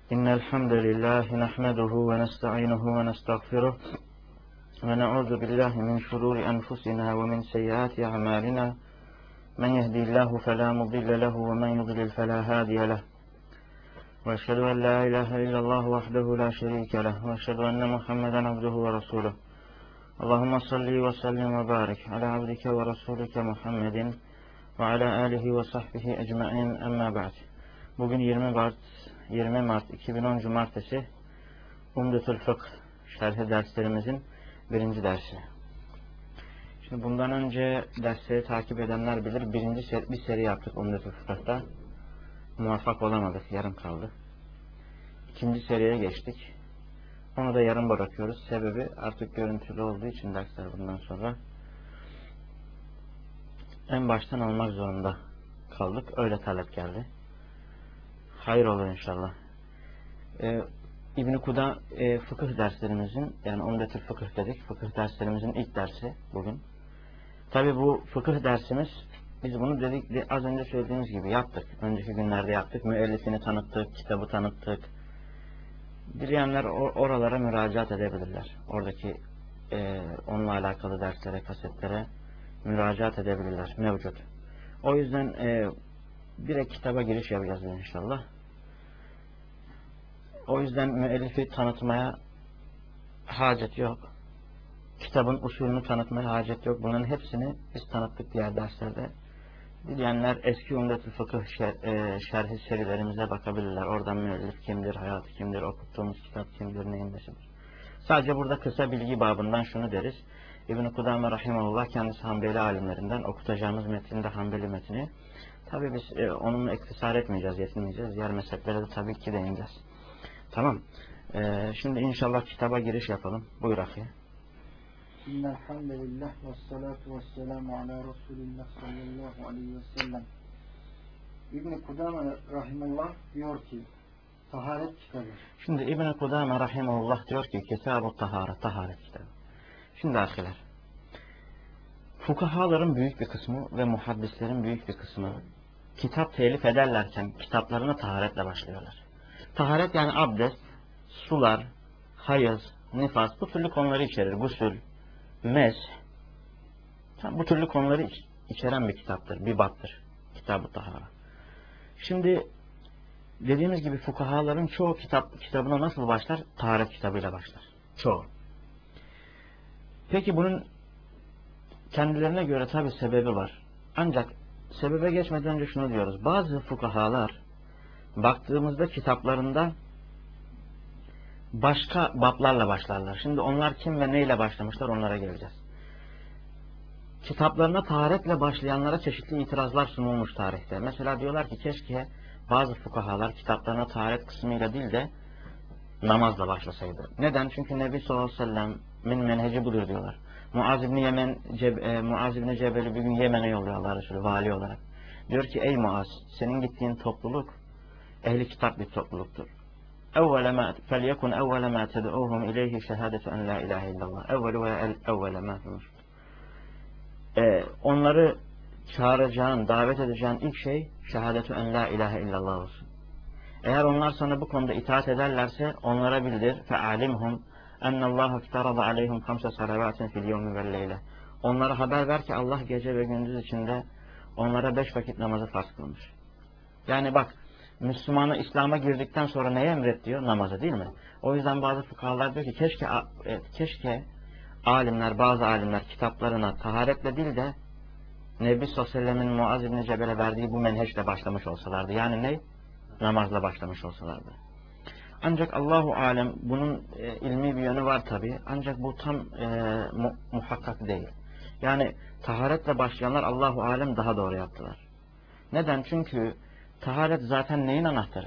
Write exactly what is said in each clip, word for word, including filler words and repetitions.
إن الحمد لله نحمده ونستعينه ونستغفره ونعوذ بالله من شرور أنفسنا ومن سيئات أعمالنا من يهدي الله فلا مضل له ومن يضلل فلا هادي له وأشهد أن لا إله إلا الله وحده لا شريك له وأشهد أن محمدا عبده ورسوله اللهم صل وسلم وبارك على عبدك ورسولك محمد وعلى آله وصحبه أجمعين أما بعد. Bugün yirmi Mart iki bin on Cumartesi Umdetül Fıkh şerhi derslerimizin birinci dersi. Şimdi bundan önce dersleri takip edenler bilir, birinci seri, bir seri yaptık Umdetül Fıkh'ta. Muvaffak olamadık, yarım kaldı. İkinci seriye geçtik. Onu da yarım bırakıyoruz. Sebebi artık görüntülü olduğu için dersler bundan sonra en baştan almak zorunda kaldık. Öyle talep geldi. Hayır olur inşallah. Ee, İbn-i Kuda e, fıkıh derslerimizin, yani Umdetül Fıkıh dedik, fıkıh derslerimizin ilk dersi bugün. Tabi bu fıkıh dersimiz, biz bunu dedik, az önce söylediğimiz gibi yaptık. Önceki günlerde yaptık. Müellifini tanıttık, kitabı tanıttık. Dileyenler or oralara müracaat edebilirler. Oradaki e, onunla alakalı derslere, kasetlere müracaat edebilirler. Mevcut. O yüzden e, direkt kitaba giriş yapacağız inşallah. O yüzden müellifi tanıtmaya hacet yok. Kitabın usulünü tanıtmaya hacet yok. Bunların hepsini biz tanıttık diğer derslerde. Dileyenler eski Umdetül Fıkıh şer, e, şerhi serilerimize bakabilirler. Oradan müellif kimdir, hayatı kimdir, okuttuğumuz kitap kimdir, neyin nesidir. Sadece burada kısa bilgi babından şunu deriz. İbn-i Kudame Rahimahullah kendisi Hanbeli alimlerinden, okutacağımız metinde Hanbeli metni. Tabi biz e, onunla iktisar etmeyeceğiz, yetinmeyeceğiz. Diğer mezheplere de tabii ki değineceğiz. Tamam. E, şimdi inşallah kitaba giriş yapalım. Buyur ahi. İnnelhamdülillah ve salatu ve selamu ala Resulillah sallallahu aleyhi ve sellem. İbn-i Kudame Rahimullah diyor ki, taharet kitabı. Şimdi İbn-i Kudame Rahimullah diyor ki, Kitab-ı Taharet, taharet kitabı. Şimdi ahiler, fukahaların büyük bir kısmı ve muhaddislerin büyük bir kısmı kitap telif ederlerken kitaplarına taharetle başlıyorlar. Taharet yani abdest, sular, hayız, nifas, bu türlü konuları içerir. Gusül, mesh, bu türlü konuları iç, içeren bir kitaptır, bir baptır. Kitab-ı Tahara. Şimdi dediğimiz gibi fukahaların çoğu kitap kitabına nasıl başlar? Taharet kitabıyla başlar. Çoğu. Peki bunun kendilerine göre tabi sebebi var. Ancak sebebe geçmeden önce şunu diyoruz. Bazı fukahalar baktığımızda kitaplarında başka bablarla başlarlar. Şimdi onlar kim ve neyle başlamışlar, onlara geleceğiz. Kitaplarına taharetle başlayanlara çeşitli itirazlar sunulmuş tarihte. Mesela diyorlar ki keşke bazı fukahalar kitaplarına taharet kısmıyla değil de namazla başlasaydı. Neden? Çünkü Nebi sallallahu aleyhi ve sellem'in menheci budur diyorlar. Muaz İbni Yemen, Ceb e, Muaz İbni Cebel'i bir gün Yemen'e yolluyor Allah Resulü vali olarak. Diyor ki ey Muaz, senin gittiğin topluluk ehli kitap bir topluluktur. Evvele ma felyekun evvele ma ted'uhum ileyhi şehadetu en la ilahe illallah. Evvelu ve evvele ma e, onları çağıracağın, davet edeceğin ilk şey şehadetu en la ilahe illallah olsun. Eğer onlar sana bu konuda itaat ederlerse onlara bildir fe'alimhum ennallâhu iftarada aleyhum kamse salavatin fil yevmi vel leyle. Onlara haber ver ki Allah gece ve gündüz içinde onlara beş vakit namazı farz kılmış. Yani bak, Müslümanı İslam'a girdikten sonra neye emret diyor? Namazı, değil mi? O yüzden bazı fukahalar diyor ki keşke keşke alimler, bazı alimler kitaplarına taharetle değil de Nebi sallallahu aleyhi ve sellem'in Muaz İbni Cebel'e verdiği bu menheçle başlamış olsalardı. Yani ne? Namazla başlamış olsalardı. Ancak Allahu alem bunun e, ilmi bir yönü var tabi. Ancak bu tam e, mu muhakkak değil. Yani taharetle başlayanlar Allahu alem daha doğru yaptılar. Neden? Çünkü taharet zaten neyin anahtarı?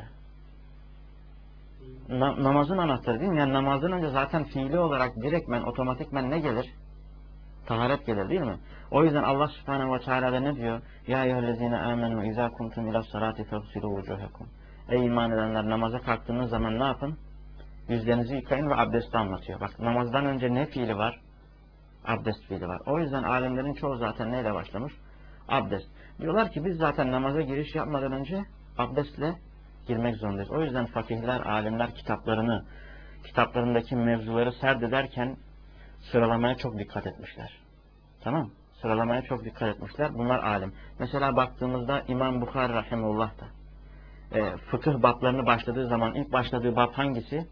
Na namazın anahtarı değil mi? Yani namazdan önce zaten fiili olarak direktmen, otomatikmen ne gelir? Taharet gelir değil mi? O yüzden Allah subhanehu ve teala ne diyor? Ya eyyühellezine amenu izâ kuntum ilâ salâti fegsilû vucuhakum. Ey iman edenler, namaza kalktığınız zaman ne yapın? Yüzlerinizi yıkayın ve abdesti anlatıyor. Bak, namazdan önce ne fiili var? Abdest fiili var. O yüzden alimlerin çoğu zaten neyle başlamış? Abdest. Diyorlar ki biz zaten namaza giriş yapmadan önce abdestle girmek zorundayız. O yüzden fakihler, alimler kitaplarını, kitaplarındaki mevzuları serdederken sıralamaya çok dikkat etmişler. Tamam? Sıralamaya çok dikkat etmişler. Bunlar alim. Mesela baktığımızda İmam Bukhari rahimehullah da e, fıkıh bablarını başladığı zaman ilk başladığı bab hangisi?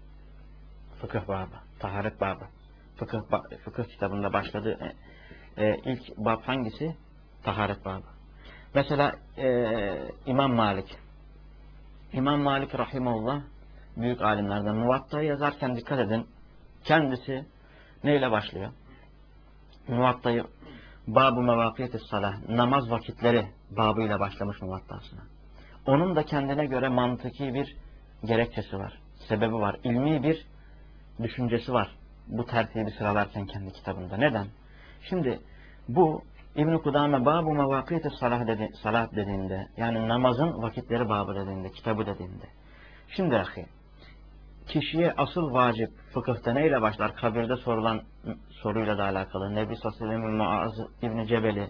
Fıkıh babı, taharet babı. Fıkıh, fıkıh kitabında başladığı e, e, ilk bab hangisi? Taharet babı. Mesela e, İmam Malik. İmam Malik rahimehullah büyük alimlerden. Muvatta'yı yazarken dikkat edin. Kendisi neyle başlıyor? Muvatta'yı Bab-ı Mevakiyet-i Salah, namaz vakitleri babıyla başlamış Muvatta'sına. Onun da kendine göre mantıki bir gerekçesi var. Sebebi var. İlmi bir düşüncesi var. Bu tertibi sıralarken kendi kitabında. Neden? Şimdi bu İbn-i Kudame Bab-ı Mevakiyet-i Salah dedi, salat dediğinde, yani namazın vakitleri babı dediğinde, kitabı dediğinde. Şimdi ahi, kişiye asıl vacip fıkıhta neyle başlar? Kabirde sorulan soruyla da alakalı. Nebi sallallahu aleyhi ve sellem Muaz İbn Cebel'i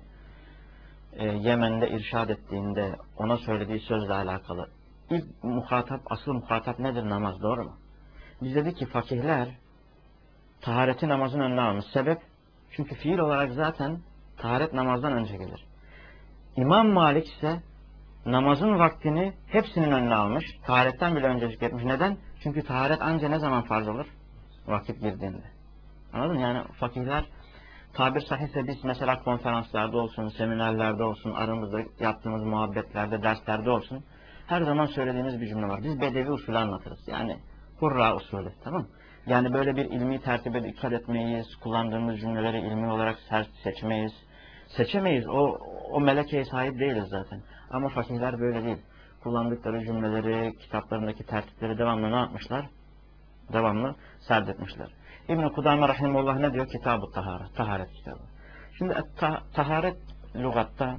e, Yemen'de irşad ettiğinde ona söylediği sözle alakalı. İlk muhatap, asıl muhatap nedir? Namaz, doğru mu? Biz dedik ki fakihler tahareti namazın önüne almış. Sebep? Çünkü fiil olarak zaten taharet namazdan önce gelir. İmam Malik ise namazın vaktini hepsinin önüne almış. Taharetten bile öncelik etmiş. Neden? Çünkü taharet anca ne zaman farz olur? Vakit girdiğinde. Anladın mı? Yani fakihler tabir sahihse biz mesela konferanslarda olsun, seminerlerde olsun, aramızda yaptığımız muhabbetlerde, derslerde olsun her zaman söylediğimiz bir cümle var. Biz bedevi usulü anlatırız. Yani hurra usulü. Tamam. Yani böyle bir ilmi tertibe dikkat etmeyiz. Kullandığımız cümleleri ilmi olarak seçmeyiz. Seçemeyiz. O, o melekeye sahip değiliz zaten. Ama fakihler böyle değil. Kullandıkları cümleleri, kitaplarındaki tertipleri devamlı ne yapmışlar? Devamlı serdetmişler. İbn-i Kudame rahimehullah ne diyor? Kitab-ı Taharet. Taharet kitabı. Şimdi ta taharet lügatta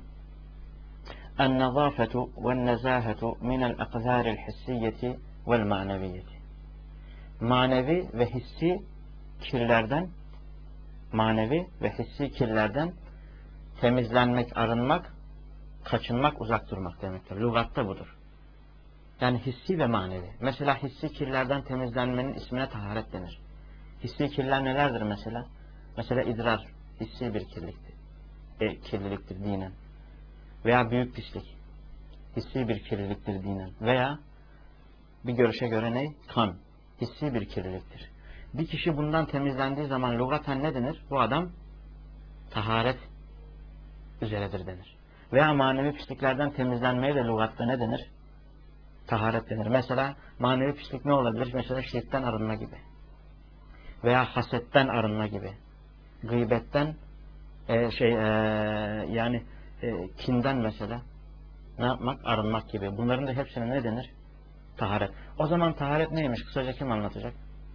en-nezafetu ve'n-nezahetu minel-akzâril hissiyeti vel-maneviyeti. Manevi ve hissi kirlerden, manevi ve hissi kirlerden temizlenmek, arınmak, kaçınmak, uzak durmak demektir. Lügatta budur. Yani hissi ve manevi. Mesela hissi kirlerden temizlenmenin ismine taharet denir. Hissi kirler nelerdir mesela? Mesela idrar, hissi bir kirliktir. E, kirliliktir dinen. Veya büyük pislik, hissi bir kirliliktir dinen. Veya bir görüşe göre ne? Kan, hissi bir kirliliktir. Bir kişi bundan temizlendiği zaman lügaten ne denir? Bu adam taharet üzeredir denir. Veya manevi pisliklerden temizlenmeye de lügatta ne denir? Taharet denir. Mesela manevi pislik ne olabilir? Mesela şirkten arınma gibi. Veya hasetten arınma gibi. Gıybetten e, şey e, yani e, kinden mesela ne yapmak? Arınmak gibi. Bunların da hepsine ne denir? Taharet. O zaman taharet neymiş? Kısaca kim anlatacak?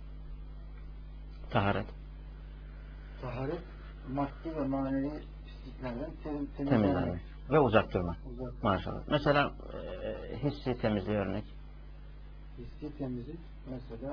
Taharet. Taharet maddi ve manevi pisliklerden tem temizlenmek ve uzak durmak. Uzak. Maşallah. Mesela e, hissi temizliği örnek. Hissi temizlik mesela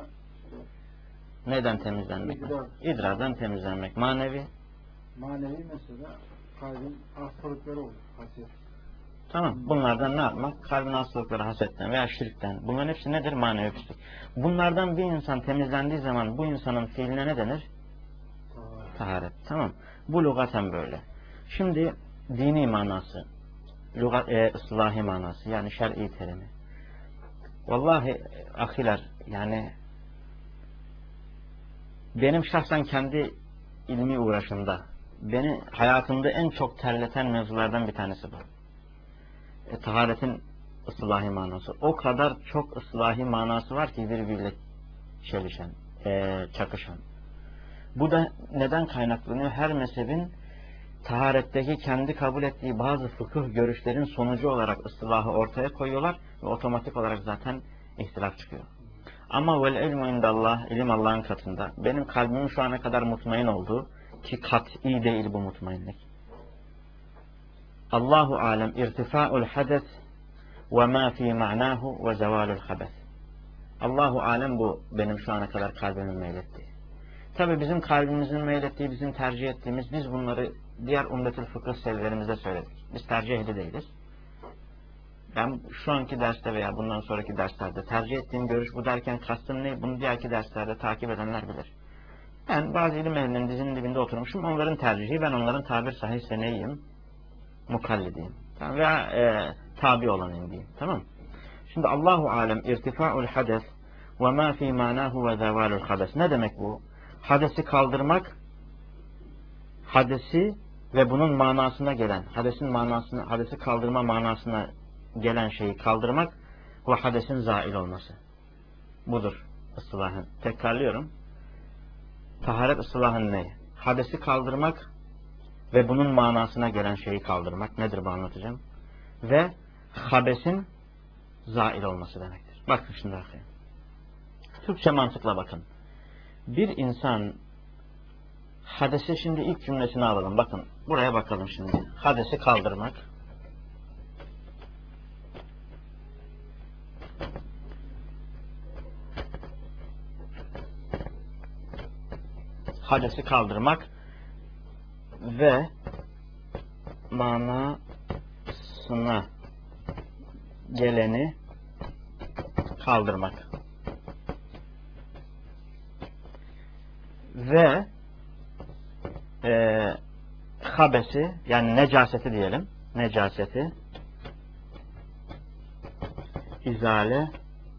neden temizlenmek? İdrar. İdrardan temizlenmek. Manevi. Manevi mesela kalbin hastalıkları olur. Haset. Tamam. Bunlardan ne yapmak? Kalbin hastalıkları, hasetten veya şirkten. Bunların hepsi nedir? Manevi pislik. Bunlardan bir insan temizlendiği zaman bu insanın fiiline ne denir? Taharet. Taharet. Tamam. Bu lügaten böyle. Şimdi dini manası, lügat, e, ıslahi manası, yani şer'i terimi. Vallahi ahiler, yani benim şahsen kendi ilmi uğraşımda, beni hayatımda en çok terleten mevzulardan bir tanesi bu. E, taharetin ıslahi manası. O kadar çok ıslahi manası var ki birbiriyle çelişen, e, çakışan. Bu da neden kaynaklanıyor? Her mezhebin taharetteki kendi kabul ettiği bazı fıkıh görüşlerin sonucu olarak ıslahı ortaya koyuyorlar ve otomatik olarak zaten ihtilaf çıkıyor. Ama vel ilmu indallah, ilim Allah'ın katında. Benim kalbimin şu ana kadar mutmain olduğu, ki kat'i değil bu mutmainlik. Allahu alem irtifa'ul hades ve ma fi ma'nahu ve zevalul habes. Allahu alem, bu benim şu ana kadar kalbimin meylettiği. Tabi bizim kalbimizin meylettiği, bizim tercih ettiğimiz, biz bunları diğer umdetül fıkıh serilerimizde söyledik. Biz tercih ehli değiliz. ben şu anki derste veya bundan sonraki derslerde tercih ettiğim görüş bu derken kastım ne? Bunu diğerki derslerde takip edenler bilir. Ben bazı ilim ehlinin dizinin dibinde oturmuşum. Onların tercihi, ben onların tabir sahihse neyim? Mukallidiyim. Tamam, veya e, tabi olanıyım diyeyim. Tamam. Şimdi Allahu alem irtifa'ul hades ve ma fi manahu ve zevalul hades. Ne demek bu? Hadesi kaldırmak, hadesi ve bunun manasına gelen, hadesin manasını, hadesi kaldırma manasına gelen şeyi kaldırmak ve hadesin zail olması. Budur ıslahın. Tekrarlıyorum. Taharet ıslahın ne? Hadesi kaldırmak ve bunun manasına gelen şeyi kaldırmak. Nedir bu, anlatacağım. Ve habesin zail olması demektir. Bakın şimdi bakayım. Türkçe mantıkla bakın. Bir insan hadesi, şimdi ilk cümlesini alalım. Bakın buraya bakalım şimdi. Hadesi kaldırmak. Hadesi kaldırmak ve manasına geleni kaldırmak. Ve e, habesi, yani necaseti diyelim. Necaseti izale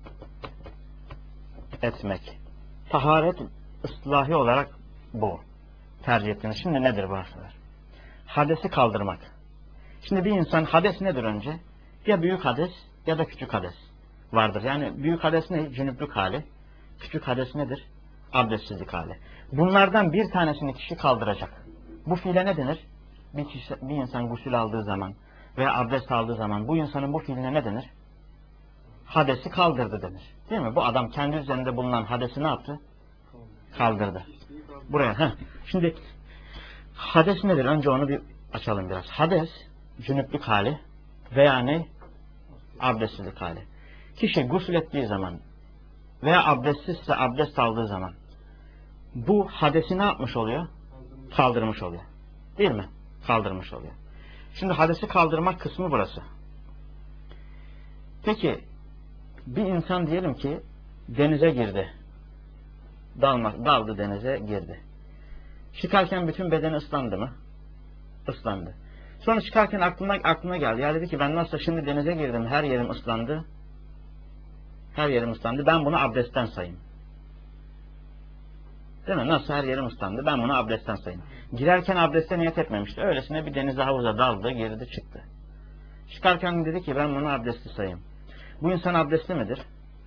etmek. Taharet ıslahi olarak bu. Tercih ettiğiniz. Şimdi nedir bu arkadaşlar? Hadesi kaldırmak. Şimdi bir insan, hades nedir önce? Ya büyük hades ya da küçük hades vardır. Yani büyük hades ne? Cünüplük hali. Küçük hades nedir? Abdestsizlik hali. Bunlardan bir tanesini kişi kaldıracak. Bu fiile ne denir? Bir, kişi, bir insan gusül aldığı zaman veya abdest aldığı zaman bu insanın bu fiiline ne denir? Hadesi kaldırdı denir. Değil mi? Bu adam kendi üzerinde bulunan hadesi ne yaptı? Kaldırdı. Buraya. Heh. Şimdi hades nedir? Önce onu bir açalım biraz. Hades, cünüplük hali veya ne? Abdestsizlik hali. Kişi gusül ettiği zaman veya abdestsizse abdest aldığı zaman bu hadesi ne yapmış oluyor? Kaldırmış oluyor. Değil mi? Kaldırmış oluyor. Şimdi hadesi kaldırmak kısmı burası. Peki bir insan diyelim ki denize girdi. Dalmak, daldı denize girdi. Çıkarken bütün bedeni ıslandı mı? Islandı. Sonra çıkarken aklına, aklına geldi. Ya dedi ki ben nasıl şimdi denize girdim, her yerim ıslandı. Her yerim ıslandı. Ben bunu abdestten sayayım. Değil mi? Nasıl her yerim ıslandı? Ben bunu abdestten sayayım. Girerken abdeste niyet etmemişti. Öylesine bir denize, havuza daldı, girdi, çıktı. Çıkarken dedi ki ben bunu abdestli sayayım. Bu insan abdestli midir?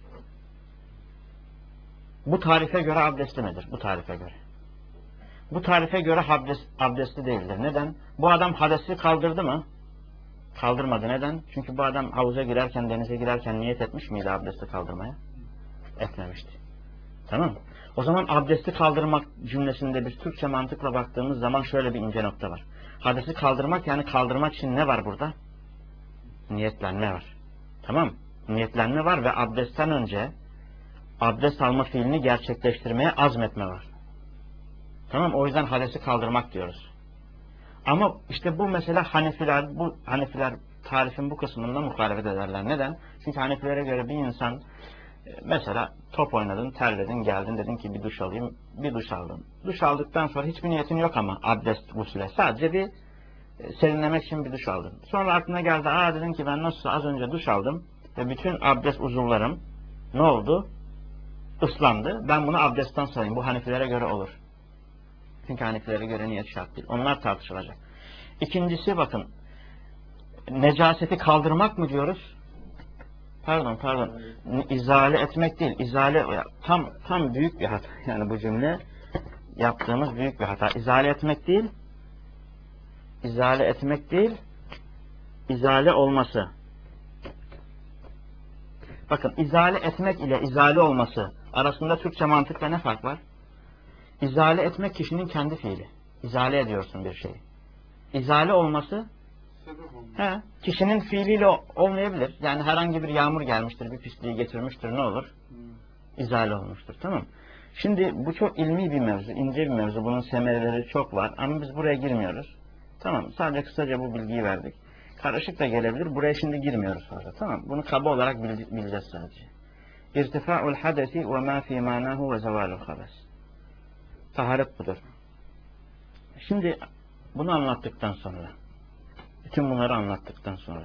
Bu tarife göre abdestli midir? Bu tarife göre. Bu tarife göre abdest, abdestli değildir. Neden? Bu adam hadesi kaldırdı mı? Kaldırmadı. Neden? Çünkü bu adam havuza girerken, denize girerken niyet etmiş miydi abdesti kaldırmaya? Etmemişti. Tamam mı? O zaman abdesti kaldırmak cümlesinde bir Türkçe mantıkla baktığımız zaman şöyle bir ince nokta var. Hadesi kaldırmak, yani kaldırmak için ne var burada? Niyetlenme var. Tamam. Niyetlenme var ve abdestten önce abdest alma fiilini gerçekleştirmeye azmetme var. Tamam. O yüzden hadesi kaldırmak diyoruz. Ama işte bu mesela Hanefiler, bu Hanefiler tarifin bu kısmında muhalefet ederler. Neden? Çünkü Hanefilere göre bir insan mesela top oynadın, terledin, geldin, dedin ki bir duş alayım, bir duş aldın. Duş aldıktan sonra hiçbir niyetin yok ama abdest gusüle. Sadece bir serinlemek için bir duş aldın. Sonra aklına geldi, aa dedin ki ben nasıl az önce duş aldım ve bütün abdest uzuvlarım ne oldu? Islandı. Ben bunu abdestten sayayım. Bu Hanefilere göre olur. Çünkü Hanefilere göre niyet şart değil. Onlar tartışılacak. İkincisi bakın, necaseti kaldırmak mı diyoruz? Pardon, pardon. İzale etmek değil. İzale tam tam büyük bir hata. Yani bu cümle yaptığımız büyük bir hata. İzale etmek değil. İzale etmek değil. İzale olması. Bakın, izale etmek ile izale olması arasında Türkçe mantıkla ne fark var? İzale etmek kişinin kendi fiili. İzale ediyorsun bir şeyi. İzale olması he, kişinin fiiliyle olmayabilir. Yani herhangi bir yağmur gelmiştir, bir pisliği getirmiştir, ne olur? İzale olmuştur. Tamam. Şimdi bu çok ilmi bir mevzu, ince bir mevzu. Bunun semereleri çok var ama biz buraya girmiyoruz. Tamam. Sadece kısaca bu bilgiyi verdik. Karışık da gelebilir. Buraya şimdi girmiyoruz fazla. Tamam. Bunu kaba olarak bileceğiz sadece. İrtifa'ul hadesi ve ma fi manahu ve zevalul habes. Taharet budur. Şimdi bunu anlattıktan sonra, bütün bunları anlattıktan sonra,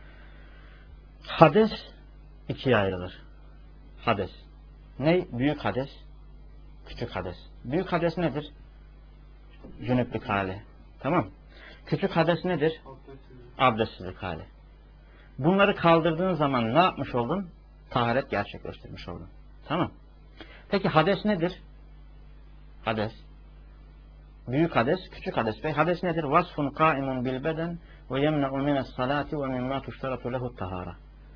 hades ikiye ayrılır. Hades. Ne? Büyük hades, küçük hades. Büyük hades nedir? Cünüplük hali. Tamam. Küçük hades nedir? Abdestsizlik hali. Bunları kaldırdığın zaman ne yapmış oldun? Taharet gerçekleştirmiş oldun. Tamam. Peki hades nedir? Hades. Büyük hades, küçük hades. Ve hades nedir? Vasfun kaimun bil beden ve yemne'u mines salati ve mimma tuştaratu lehu tahara.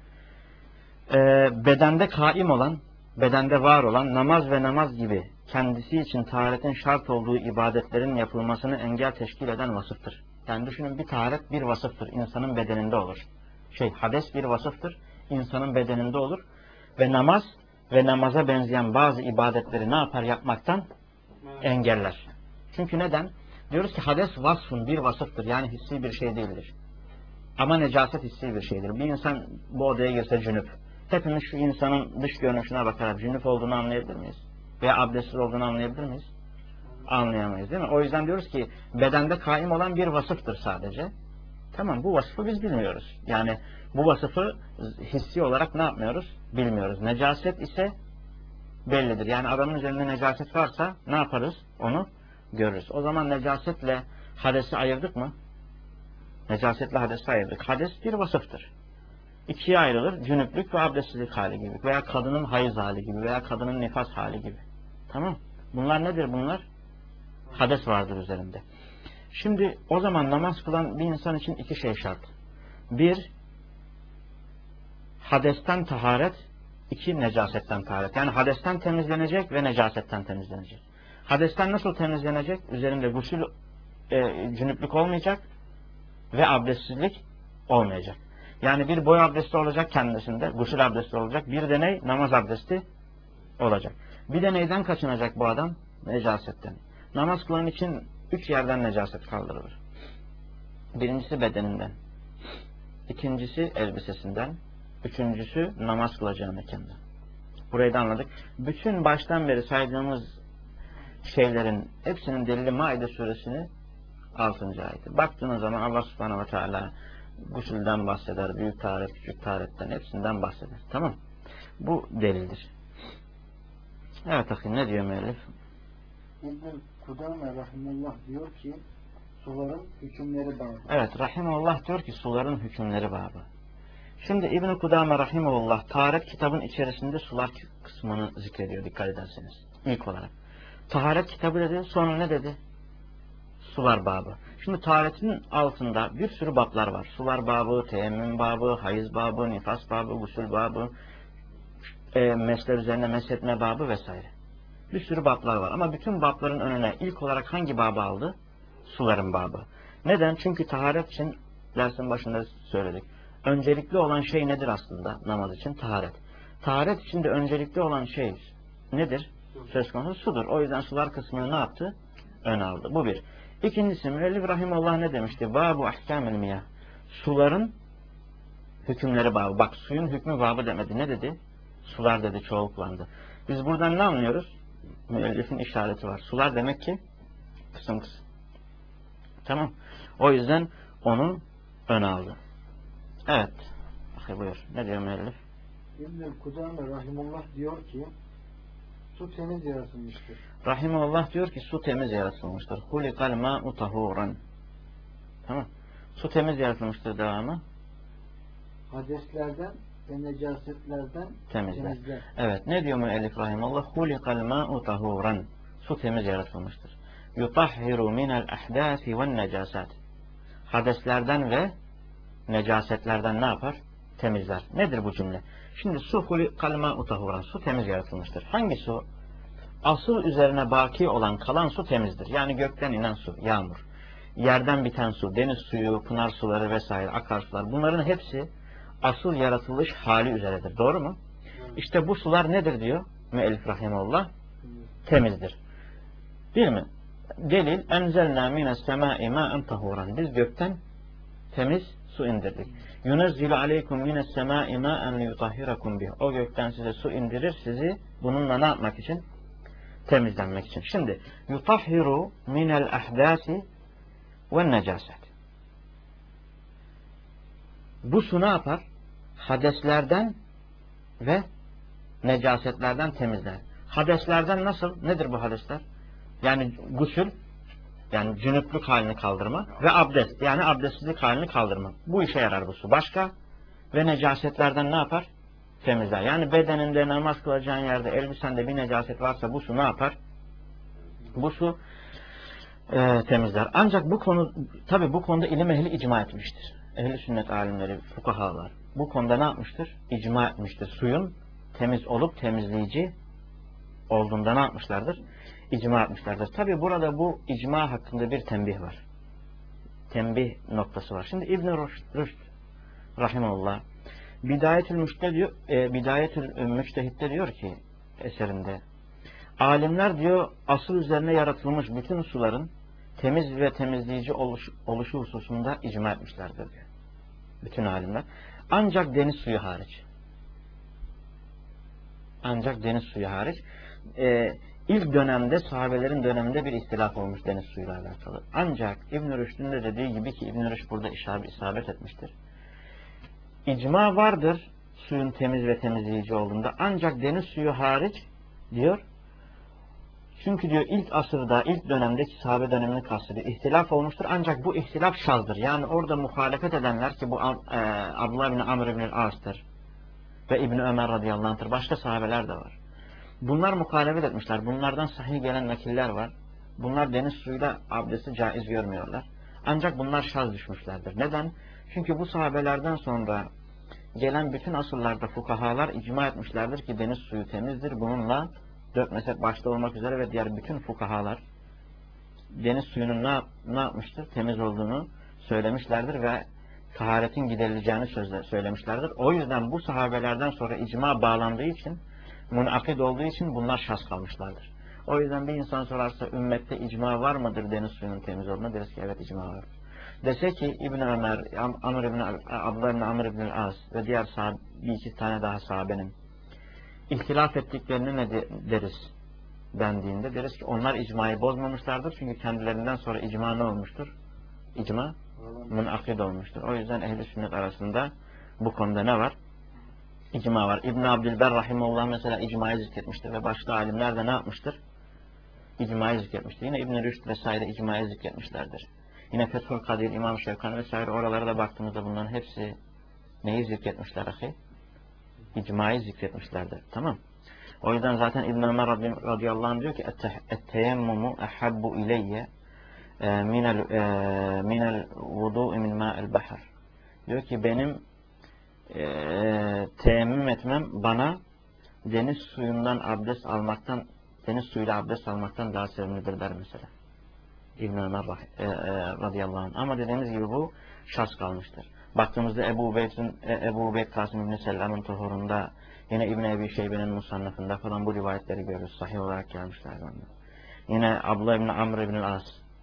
Bedende kaim olan, bedende var olan namaz ve namaz gibi kendisi için taharetin şart olduğu ibadetlerin yapılmasını engel teşkil eden vasıftır. Yani düşünün, bir taharet bir vasıftır. İnsanın bedeninde olur. Şey, hades bir vasıftır. İnsanın bedeninde olur. Ve namaz ve namaza benzeyen bazı ibadetleri ne yapar? Yapmaktan engeller. Çünkü neden? Diyoruz ki hades vasfın bir vasıftır. Yani hissi bir şey değildir. Ama necaset hissi bir şeydir. Bir insan bu odaya girse cünüp. Hepimiz şu insanın dış görünüşüne bakarak cünüp olduğunu anlayabilir miyiz? Veya abdestsiz olduğunu anlayabilir miyiz? Anlayamayız, değil mi? O yüzden diyoruz ki bedende kaim olan bir vasıftır sadece. Tamam, bu vasıfı biz bilmiyoruz. Yani bu vasıfı hissi olarak ne yapmıyoruz? Bilmiyoruz. Necaset ise bellidir. Yani adamın üzerinde necaset varsa ne yaparız? Onu görürüz. O zaman necasetle hadesi ayırdık mı? Necasetle hadesi ayırdık. Hades bir vasıftır. İkiye ayrılır. Cünüplük ve abdestsizlik hali gibi. Veya kadının hayız hali gibi. Veya kadının nifas hali gibi. Tamam. Bunlar nedir bunlar? Hades vardır üzerinde. Şimdi o zaman namaz kılan bir insan için iki şey şart. Bir, hadesten taharet. İki, necasetten taharet. Yani hadesten temizlenecek ve necasetten temizlenecek. Hadesten nasıl temizlenecek? Üzerinde gusül, e, cünüplük olmayacak ve abdestsizlik olmayacak. Yani bir boy abdesti olacak kendisinde, gusül abdesti olacak. Bir de ne? Namaz abdesti olacak. Bir de neyden kaçınacak bu adam? Necasetten. Namaz kılan için üç yerden necaset kaldırılır. Birincisi bedeninden. İkincisi elbisesinden. Üçüncüsü namaz kılacağı mekandan. Burayı da anladık. Bütün baştan beri saydığımız şeylerin hepsinin delili Maide suresinin altıncı ayeti. Baktığınız zaman Allah subhanahu ve teala gusülden bahseder, büyük taharet, küçük taharetten hepsinden bahseder. Tamam. Bu delildir. Evet akım, ne diyor müellif? İbn-i Kudame rahimullah diyor ki suların hükümleri bağlı. Evet, rahimullah diyor ki suların hükümleri bağlı. Şimdi İbn-i Kudame rahimullah taharet kitabın içerisinde sular kısmını zikrediyor, dikkat ederseniz. İlk olarak. Taharet kitabı dedi, sonra ne dedi? Sular babı. Şimdi taharetin altında bir sürü bablar var. Sular babı, teyemmüm babı, hayız babı, nifas babı, gusül babı, e, mesler üzerine meshetme babı vesaire. Bir sürü bablar var. Ama bütün babların önüne ilk olarak hangi babı aldı? Suların babı. Neden? Çünkü taharet için dersin başında söyledik. Öncelikli olan şey nedir aslında namaz için? Taharet. Taharet için de öncelikli olan şey nedir? Söz konusu sudur. O yüzden sular kısmını ne yaptı? Ön aldı. Bu bir. İkincisi müellif rahimullah ne demişti? Babu ahkamil miyah. Suların hükümleri babı. Bak, suyun hükmü babı demedi. Ne dedi? Sular dedi, çoğul kullandı. Biz buradan ne anlıyoruz? Müellifin işareti var. Sular demek ki kısım kısım. Tamam. O yüzden onu ön aldı. Evet. Bakın buyur. Ne diyor müellif? İbn-i Kudame rahimullah diyor ki su temiz yaratılmıştır. Rahimullah diyor ki su temiz yaratılmıştır. Hulikal ma'u tahuran. Tamam. Su temiz yaratılmıştır, devamı. Hadeslerden ve necasetlerden Temizler. temizler. Evet. Ne diyor müellif rahimullah? Hulikal ma'u tahuran. Su temiz yaratılmıştır. Yutahhiru minel ahdâsi ven necasat. Hadeslerden ve necasetlerden ne yapar? Temizler. Nedir bu cümle? Şimdi su hulikal ma'u tahuran. Su temiz yaratılmıştır. Hangi su? Asıl üzerine baki olan kalan su temizdir. Yani gökten inen su, yağmur. Yerden biten su, deniz suyu, pınar suları vesaire, akarsular. Bunların hepsi asıl yaratılış hali üzeredir. Doğru mu? İşte bu sular nedir diyor müellif rahimullah? Temizdir. Değil mi? Delil enzelnâ mines semâi mâen tahuran. Biz gökten temiz su indirdik. Yunezzilu aleykum mines semâi mâen liyutahhirakum bih. O gökten size su indirir, sizi bununla ne yapmak için? Temizlenmek için. Şimdi yutahhiru minel ahdâsi ve necaset. Bu su ne yapar? Hadeslerden ve necasetlerden temizler. Hadeslerden nasıl? Nedir bu hadesler? Yani gusül, yani cünüplük halini kaldırma ve abdest, yani abdestsizlik halini kaldırma. Bu işe yarar bu su. Başka? Ve necasetlerden ne yapar? Temizler. Yani bedeninde, namaz kılacağın yerde, elbisende bir necaset varsa bu su ne yapar? Bu su e, temizler. Ancak bu konu, tabi bu konuda ilim ehli icma etmiştir. Ehli sünnet alimleri, fukahalar bu konuda ne yapmıştır? İcma etmiştir. Suyun temiz olup temizleyici olduğunda ne yapmışlardır? İcma etmişlerdir. Tabi burada bu icma hakkında bir tembih var. Tembih noktası var. Şimdi İbn-i Rüşd rahimahullah Bidayetül Müşte diyor, e, Bidayetül Müçtehit'te diyor ki eserinde, alimler diyor asıl üzerine yaratılmış bütün suların temiz ve temizleyici oluş, oluşu hususunda icma etmişlerdir diyor. Bütün alimler. Ancak deniz suyu hariç. Ancak deniz suyu hariç. E, ilk dönemde, sahabelerin döneminde bir ihtilaf olmuş deniz suyuyla alakalı. Ancak İbn-i Rüşd'ün de dediği gibi ki İbn-i Rüşd burada isabet etmiştir. İcma vardır suyun temiz ve temizleyici olduğunda. Ancak deniz suyu hariç diyor. Çünkü diyor ilk asırda, ilk dönemdeki sahabe dönemini kastediyor. İhtilaf olmuştur. Ancak bu ihtilaf şazdır. Yani orada muhalefet edenler ki bu e, Abdullah bin Amr bin As'tır ve İbn Ömer radıyallahu anh'tır. Başka sahabeler de var. Bunlar muhalefet etmişler. Bunlardan sahih gelen nakiller var. Bunlar deniz suyuyla abdesti caiz görmüyorlar. Ancak bunlar şaz düşmüşlerdir. Neden? Çünkü bu sahabelerden sonra gelen bütün asırlarda fukahalar icma etmişlerdir ki deniz suyu temizdir. Bununla dört mezhep başta olmak üzere ve diğer bütün fukahalar deniz suyunun ne, ne yapmıştır? Temiz olduğunu söylemişlerdir ve taharetin giderileceğini sözle, söylemişlerdir. O yüzden bu sahabelerden sonra icma bağlandığı için, münakid olduğu için bunlar şaz kalmışlardır. O yüzden bir insan sorarsa ümmette icma var mıdır deniz suyunun temiz olduğuna, deriz ki evet icma var. Dese ki İbn Ömer, Amr ibn Abdullah ibn Amr ibn As ve diğer sahabe, bir iki tane daha sahabenin ihtilaf ettiklerini ne deriz dendiğinde deriz ki onlar icmayı bozmamışlardır. Çünkü kendilerinden sonra icma ne olmuştur? İcma münakid olmuştur. O yüzden ehl-i sünnet arasında bu konuda ne var? İcma var. İbn Abdülber rahimullah mesela icmayı zikretmiştir ve başka alimler de ne yapmıştır? İcmayı zikretmiştir. Yine İbn Rüşd vesaire icmayı zikretmişlerdir. Yine Fethül Kadir, İmam Şevkani vesaire oralara da baktığımızda bunların hepsi neyi zikretmişler ahi? İcmayı zikretmişlerdir. Tamam. O yüzden zaten İbn Ömer radıyallahu anh diyor ki etteyemmumu ehabbu ileyye minel minel vudu'i min ma'el bahar. Diyor ki benim e, teyemmüm etmem bana deniz suyundan abdest almaktan, deniz suyuyla abdest almaktan daha sevimlidir der mesela. İbn Ömer e, e, radıyallahu anh. Ama dediğimiz gibi bu şaz kalmıştır. Baktığımızda Ebu Ubeyd'in Ebu Ubeyd Kasım İbn Sellam'ın tuhurunda, yine İbn Ebi Şeybe'nin musannafında falan bu rivayetleri görüyoruz. Sahih olarak gelmişler. Yine Abdullah İbn Amr İbn As,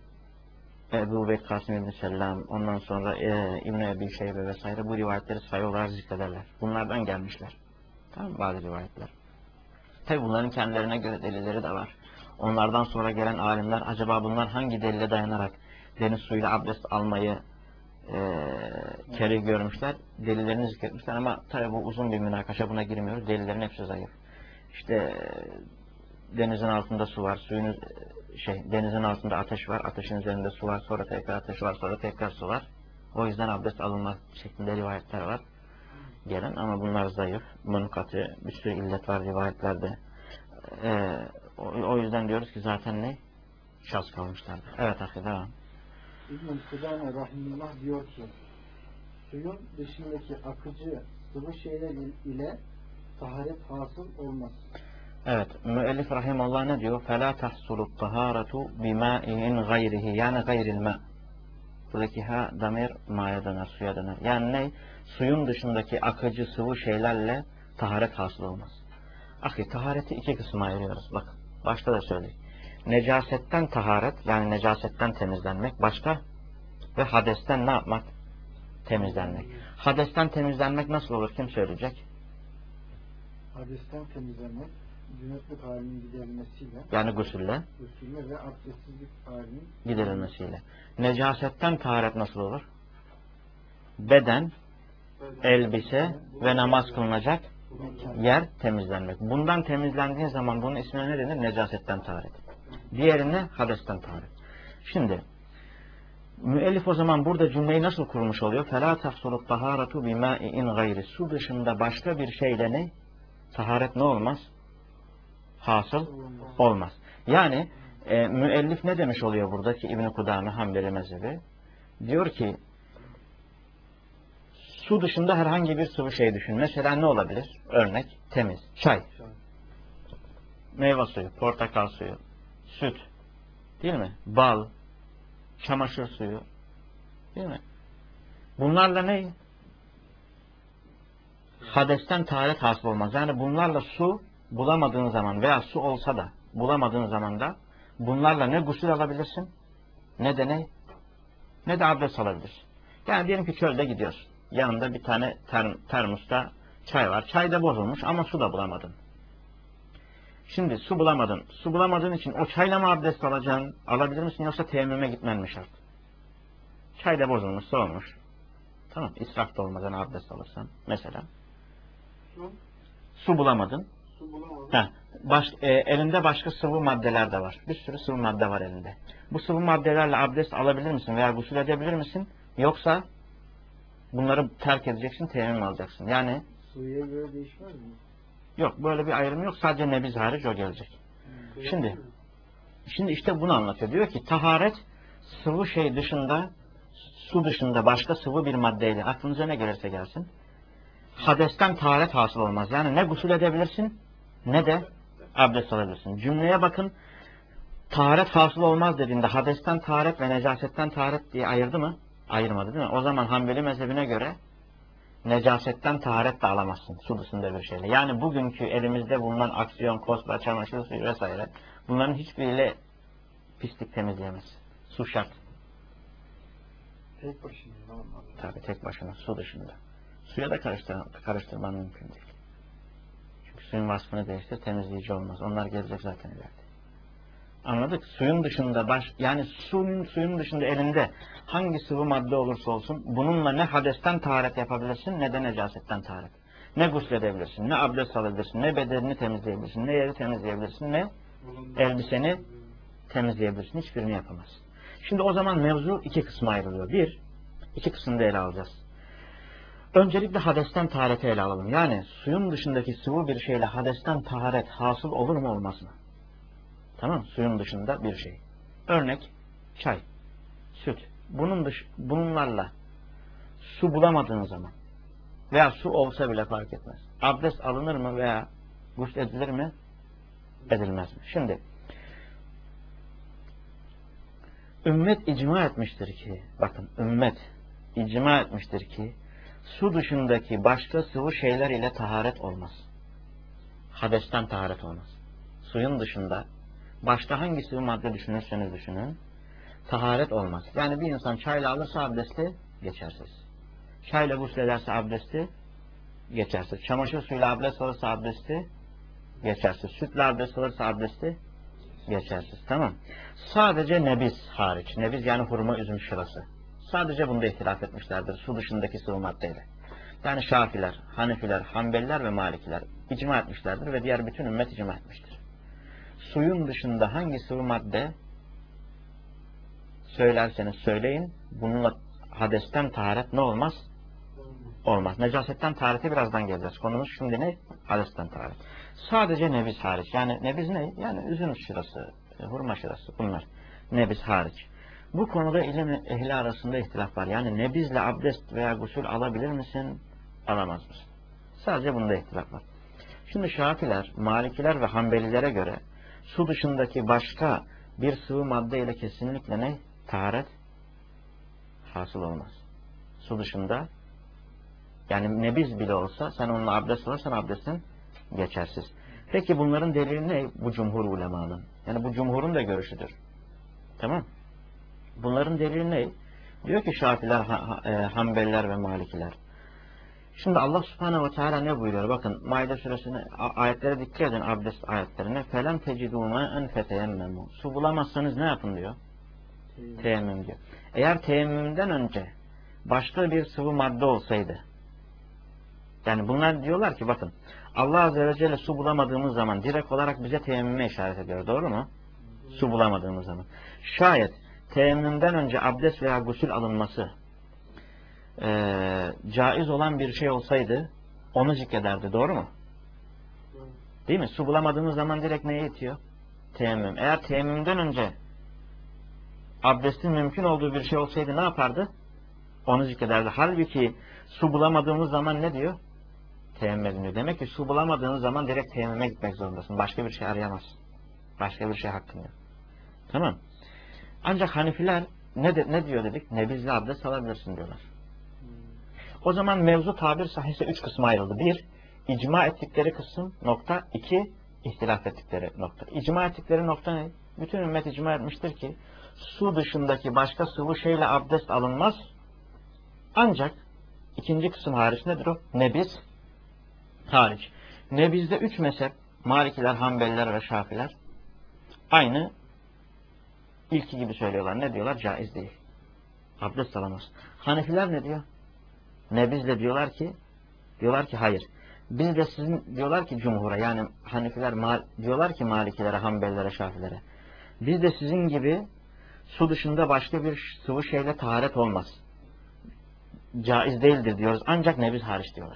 Ebu Ubeyd Kasım İbn Sellam, ondan sonra e, İbn Ebi Şeybe vesaire bu rivayetleri sahih olarak zikrederler. Bunlardan gelmişler. Tamam, bazı rivayetler. Tabi bunların kendilerine göre delilleri de var. Onlardan sonra gelen alimler acaba bunlar hangi delile dayanarak deniz suyuyla abdest almayı e, kerih görmüşler? Delillerini zikretmişler ama tabi bu uzun bir münakaşa, buna girmiyoruz. Delillerin hepsi zayıf. İşte denizin altında su var, suyun şey denizin altında ateş var, ateşin üzerinde su var, sonra tekrar ateş var, sonra tekrar su var. O yüzden abdest alınmak şeklinde rivayetler var gelen ama bunlar zayıf, munkatı, bir sürü illet var rivayetlerde. Ee, o, o yüzden diyoruz ki zaten ne? Şaz kalmışlardır. Evet ahi, devam. İbn-i Kudame rahimullah diyor ki suyun dışındaki akıcı sıvı şeyler ile taharet hasıl olmaz. Evet, müellif rahimullah ne diyor? فَلَا تَحْصُلُ الطَّهَارَةُ بِمَائِهِنْ غَيْرِهِ yani gayril ma. Buradaki ha damir ma'ya döner, suya döner. Yani ne? Suyun dışındaki akıcı sıvı şeylerle taharet hasıl olmaz. Ahi, tahareti iki kısma ayırıyoruz. Bak, başta da söyledik. Necasetten taharet, yani necasetten temizlenmek başka ve hadesten ne yapmak? temizlenmek. Hadesten temizlenmek nasıl olur? Kim söyleyecek? Hadesten temizlenmek, cünüplük halinin giderilmesiyle, Yani gusülle gusülle ve abdestsizlik halinin giderilmesiyle. Necasetten taharet nasıl olur? Beden, elbise ve namaz kılınacak mekan. yer temizlenmek. Bundan temizlendiğin zaman bunun ismine ne denir? Necasetten taharet. Diğerine hadesten taharet. Şimdi müellif o zaman burada cümleyi nasıl kurmuş oluyor? فَلَا تَحْصُلُ الطَّهَارَةُ بِمَاءٍ gayri. Su dışında başka bir şeyle ne? Taharet ne olmaz? Hasıl olmaz. Yani e, müellif ne demiş oluyor buradaki İbn-i Kudame Hanbeli mezhebi? Diyor ki su dışında herhangi bir sıvı şey düşün. Mesela ne olabilir? Örnek temiz. Çay. Meyve suyu, portakal suyu, süt. Değil mi? Bal, çamaşır suyu. Değil mi? Bunlarla ne? Hadesten taharet hasıl olmaz. Yani bunlarla su bulamadığın zaman veya su olsa da bulamadığın zaman da bunlarla ne gusül alabilirsin ne de ne? Ne de abdest alabilirsin. Yani diyelim ki çölde gidiyorsun. Yanında bir tane ter termosta çay var. Çay da bozulmuş ama su da bulamadın. Şimdi su bulamadın. Su bulamadığın için o çayla mı abdest alacaksın? Alabilir misin yoksa teyemmüme gitmen mi şart? Çay da bozulmuş, soğumuş. Tamam, israf da olmadan abdest alırsan. Mesela. Su, Su bulamadın. su bulamadım. Heh, baş, e, elinde başka sıvı maddeler de var. Bir sürü sıvı madde var elinde. Bu sıvı maddelerle abdest alabilir misin veya gusül edebilir misin? Yoksa bunları terk edeceksin, teyemmüm alacaksın. Yani Suya göre değişmez mi? yok, böyle bir ayrım yok. Sadece nebiz hariç o gelecek. Hmm. Şimdi şimdi işte bunu anlatıyor. Diyor ki taharet sıvı şey dışında, su dışında başka sıvı bir maddeyle, aklınıza ne gelirse gelsin, hadesten taharet hasıl olmaz. Yani ne gusül edebilirsin ne de abdest alabilirsin. Cümleye bakın. Taharet hasıl olmaz dediğinde hadesten taharet ve necasetten taharet diye ayırdı mı? Ayırmadı değil mi? O zaman Hanbeli mezhebine göre necasetten taharet de alamazsın su dışında bir şeyle. Yani bugünkü elimizde bulunan aksiyon, kosla, çamaşır suyu vesaire bunların hiçbiriyle pislik temizleyemez. Su şart. Tek başına. Tamam. Tabii tek başına su dışında. Suya da karıştır karıştırman mümkün değil. Çünkü suyun vasfını değiştir, temizleyici olmaz. Onlar gelecek zaten ileride. Anladık? Suyun dışında baş, yani suyun, suyun dışında elinde hangi sıvı madde olursa olsun bununla ne hadesten taharet yapabilirsin ne de necasetten taharet. Ne gusledebilirsin, ne abdest alabilirsin, ne bedenini temizleyebilirsin, ne yeri temizleyebilirsin, ne elbiseni temizleyebilirsin. Hiçbirini yapamazsın. Şimdi o zaman mevzu iki kısma ayrılıyor. Bir, iki kısımda ele alacağız. Öncelikle hadesten tahareti ele alalım. Yani suyun dışındaki sıvı bir şeyle hadesten taharet hasıl olur mu olmaz mı? Tamam, suyun dışında bir şey. Örnek çay, süt. Bunun dış, bunlarla su bulamadığın zaman veya su olsa bile fark etmez. Abdest alınır mı veya gusül edilir mi? Edilmez mi? Şimdi ümmet icma etmiştir ki, bakın ümmet icma etmiştir ki su dışındaki başka sıvı şeyler ile taharet olmaz. Hadesten taharet olmaz. Suyun dışında başka hangi sıvı madde düşünürseniz düşünün, taharet olmaz. Yani bir insan çayla alırsa abdesti geçersiz. Çayla guslederse abdesti geçersiz. Çamaşır suyuyla abdest alırsa abdesti geçersiz. Sütle abdest alırsa abdesti geçersiz. Tamam. Sadece nebiz hariç. Nebiz yani hurma, üzüm, şırası. Sadece bunda ihtilaf etmişlerdir. Su dışındaki sıvı maddeyle. Yani Şafiler, Hanefiler, Hanbeliler ve Malikiler icma etmişlerdir ve diğer bütün ümmet icma etmiştir. Suyun dışında hangi sıvı madde söylerseniz söyleyin, bununla hadesten taharet ne olmaz? Olmaz. Necasetten taharete birazdan geleceğiz. Konumuz şimdi ne? Hadesten taharet. Sadece nebiz hariç. Yani nebiz ne? Yani üzüm şırası, hurma şırası bunlar. Nebiz hariç. Bu konuda ilim ehli arasında ihtilaf var. Yani nebizle abdest veya gusül alabilir misin? Alamaz mısın? Sadece bunda ihtilaf var. Şimdi Şafiler, Malikiler ve Hanbelilere göre su dışındaki başka bir sıvı madde ile kesinlikle ne? Taharet hasıl olmaz. Su dışında yani nebiz bile olsa sen onunla abdest alırsan abdestin geçersiz. Peki bunların delili ne? Bu cumhur ulemanın. Yani bu cumhurun da görüşüdür. Tamam. Bunların delili ne? Diyor ki Şafiler, ha, ha, e, Hanbeliler ve Malikiler. Şimdi Allah Subhanahu ve Teala ne buyuruyor? Bakın Maide suresine ayetlere dikkat edin, abdest ayetlerine. Felem tecidû en feteyemmemû. Su bulamazsanız ne yapın diyor? Teyemmüm. Teyemmüm diyor. Eğer teyemmümden önce başka bir sıvı madde olsaydı, yani bunlar diyorlar ki bakın Allah Azze ve Celle su bulamadığımız zaman direkt olarak bize teyemmüme işaret ediyor. Doğru mu? Doğru. Su bulamadığımız zaman. Şayet teyemmümden önce abdest veya gusül alınması Ee, caiz olan bir şey olsaydı onu zikrederdi. Doğru mu? Doğru. Değil mi? Su bulamadığımız zaman direkt neye itiyor? Teyemmüm. Eğer teyemmümden önce abdestin mümkün olduğu bir şey olsaydı ne yapardı? Onu zikrederdi. Halbuki su bulamadığımız zaman ne diyor? Teyemmüm diyor. Demek ki su bulamadığınız zaman direkt teyemmüme gitmek zorundasın. Başka bir şey arayamazsın. Başka bir şey hakkın yok. Tamam. Ancak Hanifiler ne, de, ne diyor dedik? Nebizli abdest alabilirsin diyorlar. O zaman mevzu tabir sahihse üç kısma ayrıldı. Bir, icma ettikleri kısım nokta. İki, ihtilaf ettikleri nokta. İcma ettikleri nokta ne? Bütün ümmet icma etmiştir ki su dışındaki başka sıvı şeyle abdest alınmaz. Ancak ikinci kısım hariç nedir o? Nebiz hariç. Nebizde üç mezhep, Malikiler, Hanbeliler ve Şafiler aynı ilki gibi söylüyorlar. Ne diyorlar? Caiz değil. Abdest alamaz. Hanefiler ne diyor? Nebizle diyorlar ki diyorlar ki hayır. Biz de sizin diyorlar ki cumhura, yani Hanefiler mal, diyorlar ki Malikilere, Hanbelilere, Şafilere. Biz de sizin gibi su dışında başka bir sıvı şeyle taharet olmaz. Caiz değildir diyoruz. Ancak nebiz hariç diyorlar.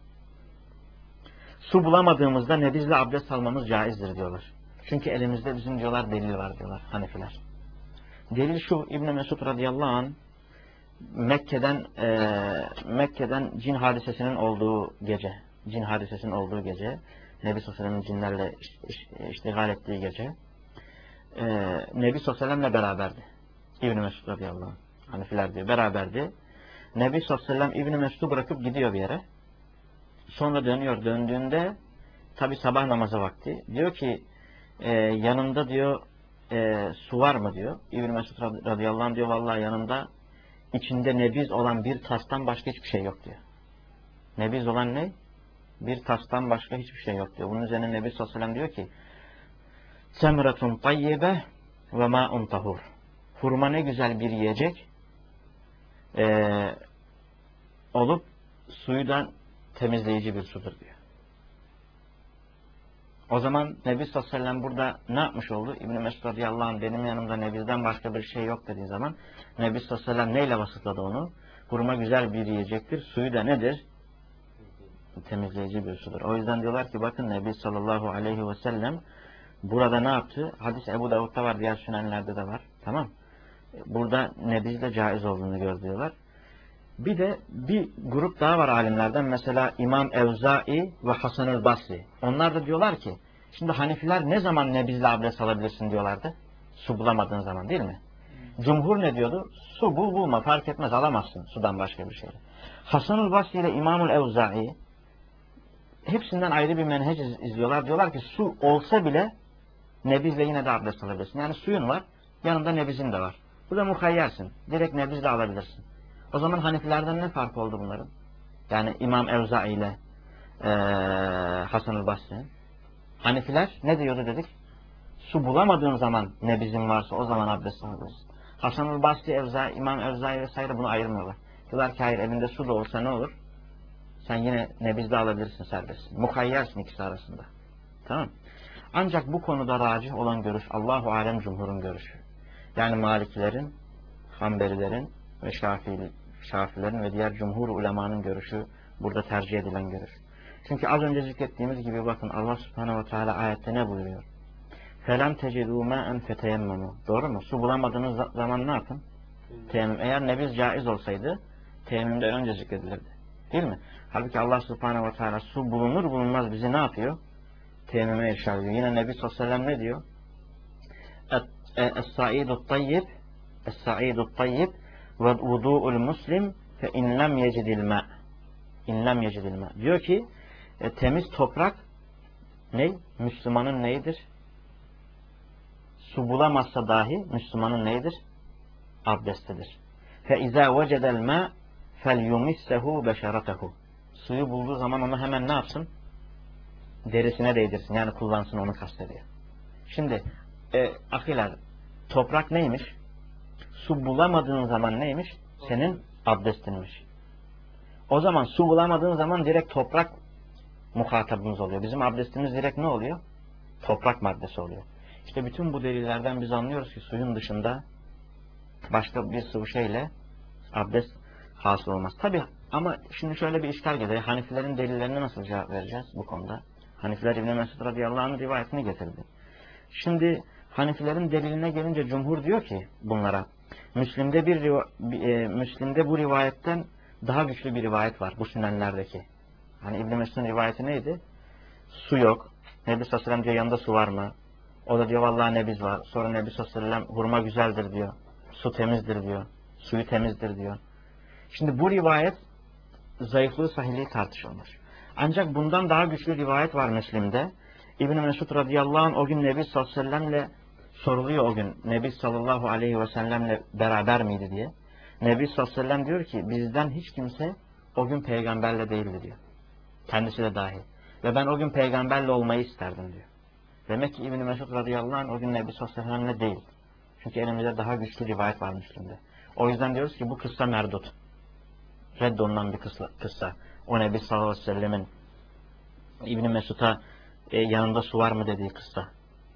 Su bulamadığımızda nebizle abdest almamız caizdir diyorlar. Çünkü elimizde bizim diyorlar delil var diyorlar Hanefiler. Delil şu: İbn Mesud radıyallahu anh Mekke'den e, Mekke'den cin hadisesinin olduğu gece, cin hadisesinin olduğu gece, Nebi sallallahu aleyhi ve sellem'in cinlerle iştigal ettiği gece, e, Nebi sallallahu aleyhi ve sellem'le beraberdi. İbn Mesud radıyallahu anh, Hanefiler diyor, beraberdi. Nebi sallallahu aleyhi ve sellem İbn Mesud'u bırakıp gidiyor bir yere. Sonra dönüyor. Döndüğünde tabi sabah namazı vakti. Diyor ki e, yanında diyor e, su var mı diyor. İbn Mesud radıyallahu anh diyor vallahi yanımda içinde nebiz olan bir tastan başka hiçbir şey yok diyor. Nebiz olan ne? Bir tastan başka hiçbir şey yok diyor. Bunun üzerine Nebi sallallahu aleyhi ve sellem diyor ki semretun tayyibe ve ma'un tahur. Hurma ne güzel bir yiyecek ee, olup suyudan temizleyici bir sudur diyor. O zaman Nebi sallallahu aleyhi ve sellem burada ne yapmış oldu? İbn-i Mesud radıyallahu anh benim yanımda nebizden başka bir şey yok dediği zaman Nebi sallallahu aleyhi ve sellem neyle vasıfladı onu? Hurma güzel bir yiyecektir. Suyu da nedir? Temizleyici bir sudur. O yüzden diyorlar ki bakın Nebi sallallahu aleyhi ve sellem burada ne yaptı? Hadis Ebu Davud'da var, diğer sünenlerde de var. Tamam. Burada nebizde caiz olduğunu gör diyorlar. Bir de bir grup daha var alimlerden. Mesela İmam Evzai ve Hasan-ül Basri. Onlar da diyorlar ki şimdi Hanefiler ne zaman nebizle abdest alabilirsin diyorlardı? Su bulamadığın zaman, değil mi? Cumhur ne diyordu? Su bul bulma fark etmez, alamazsın sudan başka bir şeyle. Hasan-ül Basri ile İmam-ül Evzai hepsinden ayrı bir menhec izliyorlar. Diyorlar ki su olsa bile nebizle yine de abdest alabilirsin. Yani suyun var, yanında nebizin de var. Bu da muhayyersin. Direkt nebizle alabilirsin. O zaman Hanefilerden ne fark oldu bunların? Yani İmam Evzai ile ee, Hasan-ül Basri. Hanefiler ne diyordu dedik? Su bulamadığın zaman nebizin varsa o zaman abdest alabilirsin. Hasan-ül Basri, Evzai, İmam Evzai vesaire bunu ayırmıyorlar. Diyorlar ki hayır, elinde su da olsa ne olur? Sen yine nebizde alabilirsin, serbest. Muhayyersin ikisi arasında. Tamam. Ancak bu konuda racih olan görüş Allahu alem cumhurun görüşü. Yani Malikilerin, Hanbelilerin ve Şafii, Şafilerin ve diğer cumhur ulemanın görüşü burada tercih edilen görüş. Çünkü az önce zikrettiğimiz gibi bakın Allah Subhanahu ve Teala ayette ne buyuruyor? Felem tecidû mâen feteyemmemû. Doğru mu? Su bulamadığınız zaman ne yapın? Teyemmüm. Eğer nebiz caiz olsaydı teyemmümden önce zikredilirdi. Değil mi? Halbuki Allah Subhanahu ve Teala su bulunur bulunmaz bizi ne yapıyor? Teyemmüme irşad ediyor. Yine Nebi sallallahu aleyhi ve sellem ne diyor? Es-sa'idut tayyib Es-sa'idut tayyib ve vudu'ul muslim fe in lem yecidil ma. İn lem yecidil ma. Diyor ki e, temiz toprak ne? Müslümanın neyidir? Su bulamazsa dahi Müslümanın neyidir? Abdestidir. فَاِذَا وَجَدَ الْمَاءِ فَلْيُمِسَّهُ بَشَرَتَهُ. Suyu bulduğu zaman onu hemen ne yapsın? Derisine değdirsin. Yani kullansın, onu kastediyor. Şimdi e, ahiler, toprak neymiş? Su bulamadığın zaman neymiş? Senin abdestinmiş. O zaman su bulamadığın zaman direkt toprak muhatabımız oluyor. Bizim abdestimiz direkt ne oluyor? Toprak maddesi oluyor. İşte bütün bu delillerden biz anlıyoruz ki suyun dışında başka bir sıvı şeyle abdest hasıl olmaz. Tabi ama şimdi şöyle bir işgal gelir. Hanifilerin delillerine nasıl cevap vereceğiz bu konuda? Hanifiler İbn Mesud radıyallahu anh'ın rivayetini getirdi. Şimdi Hanifilerin deliline gelince cumhur diyor ki bunlara, Müslim'de bir e, Müslim'de bu rivayetten daha güçlü bir rivayet var bu sünenlerdeki. Hani İbn Mesud'un rivayeti neydi? Su yok. Nebi sallallahu aleyhi ve sellem diyor, yanında su var mı? O da diyor vallahi nebiz var. Sonra Nebi sallallahu aleyhi ve sellem hurma güzeldir diyor. Su temizdir diyor. Suyu temizdir diyor. Şimdi bu rivayet zayıflığı sahihliği tartışılmış. Ancak bundan daha güçlü rivayet var Müslim'de. İbn Mesud radıyallahu anh o gün Nebi sallallahu aleyhi ve sellemle soruluyor o gün. Nebi sallallahu aleyhi ve sellemle beraber miydi diye. Nebi sallallahu aleyhi ve sellem diyor ki bizden hiç kimse o gün peygamberle değildi diyor. Kendisi de dahil. Ve ben o gün peygamberle olmayı isterdim diyor. Demek ki İbn Mesud radıyallahu anh o gün Nebi sallallahu aleyhi ve sellemle değil. Çünkü elimizde daha güçlü rivayet var Müslim'de. O yüzden diyoruz ki bu kıssa merdut. Reddolunan bir kıssa. kıssa. O Nebi sallallahu aleyhi ve sellemin İbn Mesud'a e, yanında su var mı dediği kıssa.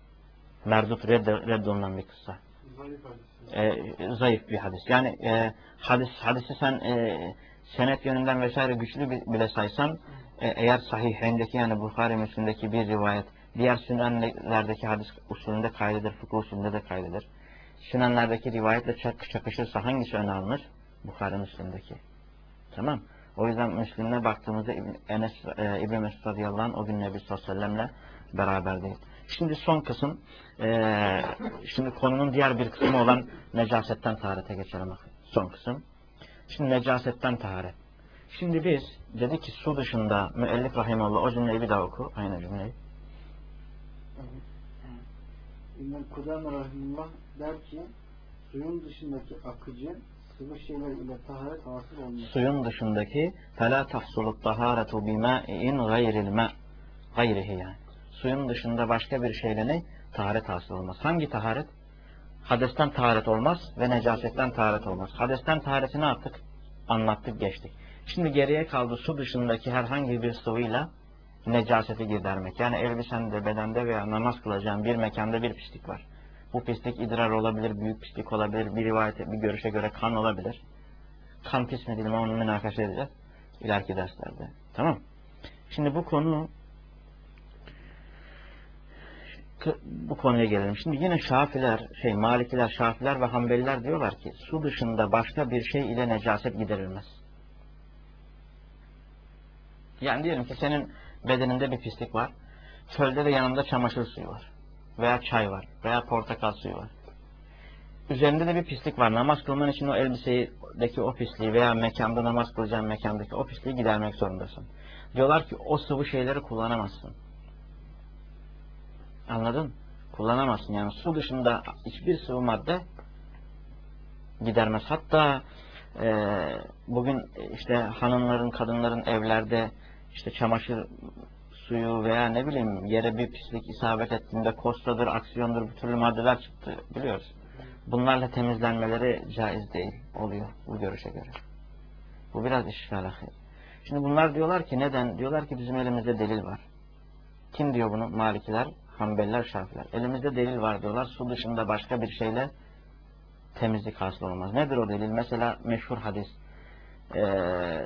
Merdut reddolunan bir kıssa. Zayıf E, zayıf bir hadis. Yani e, hadis hadisi sen e, senet yönünden vesaire güçlü bile saysan e, eğer sahihindeki yani Bukhari Müslim'deki bir rivayet diğer sünenlerdeki hadis usulünde kaydedir, fıkıh usulünde de kaydedir. Sünenlerdeki rivayetle çak, çakışırsa hangisi öne alınır? Bukhari Müslim'deki. Tamam. O yüzden Müslim'e baktığımızda Enes e, İbn Mesud radıyallahu anh o gün Nebi sallallahu aleyhi ve sellemle beraber değil. Şimdi son kısım e, şimdi konunun diğer bir kısmı olan necasetten taharete geçelim. Son kısım. Şimdi necasetten taharet. Şimdi biz dedik ki su dışında müellif rahimallah o cümleyi bir daha oku. Aynı cümleyi. İbn Kudame rahimullah der ki suyun dışındaki akıcı sıvı şeyler ile taharet hasıl olmaz. Suyun dışındaki فَلَا تَحْصُلُ الطَّهَارَةُ بِمَاءٍ غَيْرِ الْمَاءِ gayrihi yani. Suyun dışında başka bir şeyle ne? Taharet hasıl olmaz. Hangi taharet? Hadesten taharet olmaz ve necasetten taharet olmaz. Hadesten tahareti ne yaptık? Anlattık, geçtik. Şimdi geriye kaldı su dışındaki herhangi bir sıvıyla necaseti gidermek. Yani elbisende, bedende veya namaz kılacağın bir mekanda bir pislik var. Bu pislik idrar olabilir, büyük pislik olabilir, bir rivayete, bir görüşe göre kan olabilir. Kan pis mi değil mi onu münakaşa edeceğiz ileriki derslerde. Tamam. Şimdi bu konu bu konuya gelelim. Şimdi yine Şafiler, şey Malikiler, Şafiler ve Hanbeliler diyorlar ki su dışında başka bir şey ile necaset giderilmez. Yani diyelim ki senin bedeninde bir pislik var. Çölde de yanında çamaşır suyu var. Veya çay var. Veya portakal suyu var. Üzerinde de bir pislik var. Namaz kılman için o elbisedeki o pisliği veya mekanda namaz kılacağın mekandaki o pisliği gidermek zorundasın. Diyorlar ki o sıvı şeyleri kullanamazsın. Anladın? Kullanamazsın. Yani su dışında hiçbir sıvı madde gidermez. Hatta e, bugün işte hanımların, kadınların evlerde işte çamaşır suyu veya ne bileyim yere bir pislik isabet ettiğinde kostadır, aksiyondur, bu türlü maddeler çıktı biliyoruz. Bunlarla temizlenmeleri caiz değil oluyor bu görüşe göre. Bu biraz işgal ahir. Şimdi bunlar diyorlar ki neden? Diyorlar ki bizim elimizde delil var. Kim diyor bunu? Malikiler, Hanbeliler, Şafiler. Elimizde delil var diyorlar. Su dışında başka bir şeyle temizlik hasıl olmaz. Nedir o delil? Mesela meşhur hadis. Ee,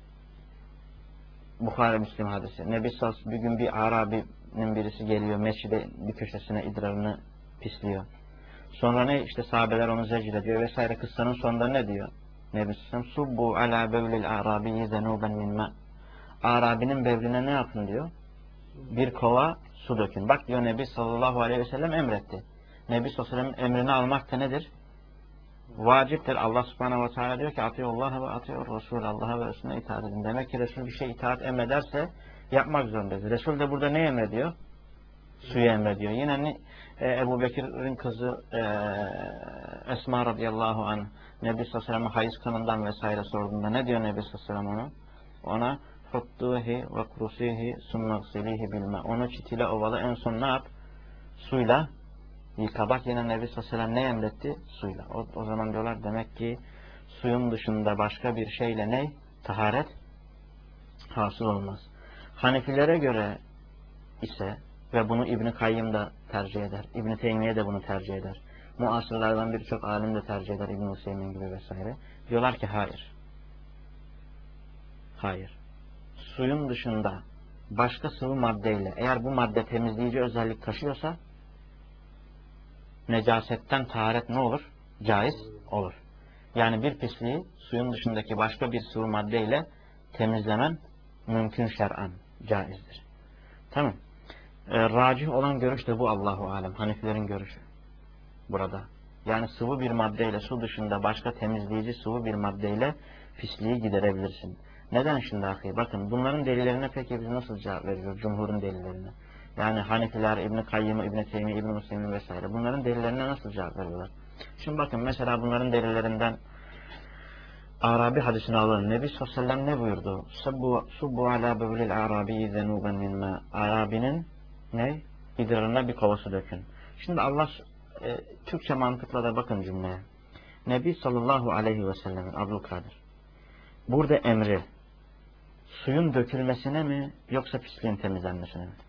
Bukhari Müslim hadisi. Nebi sallallahu bir gün bir Arabi'nin birisi geliyor. Mescide bir köşesine idrarını pisliyor. Sonra ne? İşte sahabeler onu zecir ediyor vesaire. Kıssanın sonunda ne diyor? Nebi sallallahu subbu ala bevlil arabiyi zenuben min ma. Arabinin bevline ne yapın diyor? Bir kova su dökün. Bak diyor Nebi sallallahu aleyhi ve sellem emretti. Nebi sallallahu aleyhi ve sellem emrini almak da nedir? Vaciptir. Allah subhanahu ve teala diyor ki atiyullah ve atiyur Resul. Allah'a ve Resulüne itaat edin. Demek ki Resul bir şey itaat emrederse yapmak zorundayız. Resul de burada ne emrediyor? suyu emrediyor. Yine e, Ebu Bekir'in kızı e, Esma radıyallahu anh Nebi sallallahu aleyhi ve sellem'e hayız kanından vesaire sorduğunda ne diyor Nebi sallallahu aleyhi ve sellem ona? Ona huttuhi ve kurusihi sunnagzilihi bilme. Onu çitiyle ovalı, en son ne yap? Suyla yıka. Bak yine Nebi sallallahu aleyhi ve sellem ne emretti? Suyla. O, o zaman diyorlar demek ki suyun dışında başka bir şeyle ne? Taharet hasıl olmaz. Hanefilere göre ise ve bunu İbn-i Kayyım da tercih eder. İbn-i Teymiye de bunu tercih eder. Muasırlardan birçok alim de tercih eder. İbn-i Hüseyin gibi vesaire. Diyorlar ki hayır. Hayır. Suyun dışında başka sıvı maddeyle, eğer bu madde temizleyici özellik taşıyorsa necasetten taharet ne olur? Caiz olur. Yani bir pisliği suyun dışındaki başka bir sıvı maddeyle temizlemen mümkün şer'an, caizdir. Tamam. E, racih olan görüş de bu, Allahu alem. Hanefilerin görüşü burada. Yani sıvı bir maddeyle, su dışında başka temizleyici sıvı bir maddeyle pisliği giderebilirsin. Neden şimdi ahi? Bakın bunların delillerine peki biz nasıl cevap veriyoruz? Cumhurun delillerine. Yani Hanefiler, İbn-i Kayyım, İbn-i Teymiye, İbn-i Hüseyin vesaire. Bunların delillerine nasıl cevap veriyorlar? Şimdi bakın mesela bunların delillerinden Arabi hadisini alalım. Nebi sallallahu aleyhi ve sellem ne buyurdu? Subbu, subbu ala bevlil arabi zenuben minma. Arabinin ne? İdrarına bir kova su dökün. Şimdi Allah e, Türkçe mantıkla da bakın cümleye. Nebi sallallahu aleyhi ve sellemin Abdülkadir burada emri suyun dökülmesine mi yoksa pisliğin temizlenmesine mi?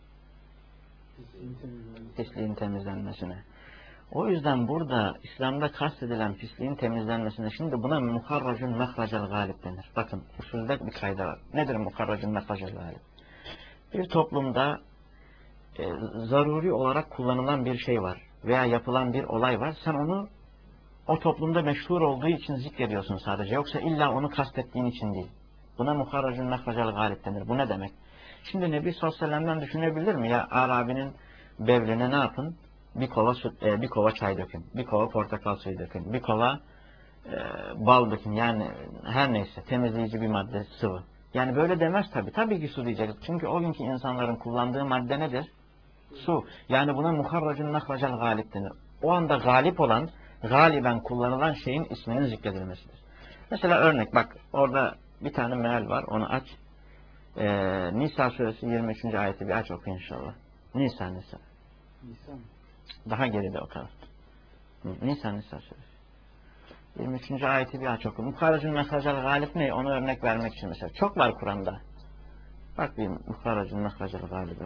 Pisliğin temizlenmesine. O yüzden burada İslam'da kastedilen pisliğin temizlenmesine, şimdi buna muharracun mehracel galip denir. Bakın usulde bir kayda var. Nedir muharracun mehracel galip? Bir toplumda e, zaruri olarak kullanılan bir şey var veya yapılan bir olay var. Sen onu o toplumda meşhur olduğu için zikrediyorsun sadece. Yoksa illa onu kastettiğin için değil. Buna muharracun mehracel galip denir. Bu ne demek? Şimdi Nebi sallallahu aleyhi ve sellem'den düşünebilir mi? Ya Arabi'nin bevline ne yapın? Bir kova süt, e, bir kova çay dökün. Bir kova portakal suyu dökün. Bir kova e, bal dökün. Yani her neyse temizleyici bir madde, sıvı. Yani böyle demez tabii. Tabii ki su diyeceğiz. Çünkü o günkü insanların kullandığı madde nedir? Su. Yani buna muharracun mehracel galip denir. O anda galip olan, galiben kullanılan şeyin isminin zikredilmesidir. Mesela örnek bak orada bir tane meal var. Onu aç. Ee, Nisa suresi yirmi üçüncü ayeti bir aç oku inşallah. Nisa Nisa. Nisa mı? Daha geride o kadar. Nisa Nisa suresi. yirmi üçüncü ayeti bir aç oku. Muharracun mehracel galip ne? Onu örnek vermek için mesela. Çok var Kur'an'da. Bak bir muharracun mehracel galip.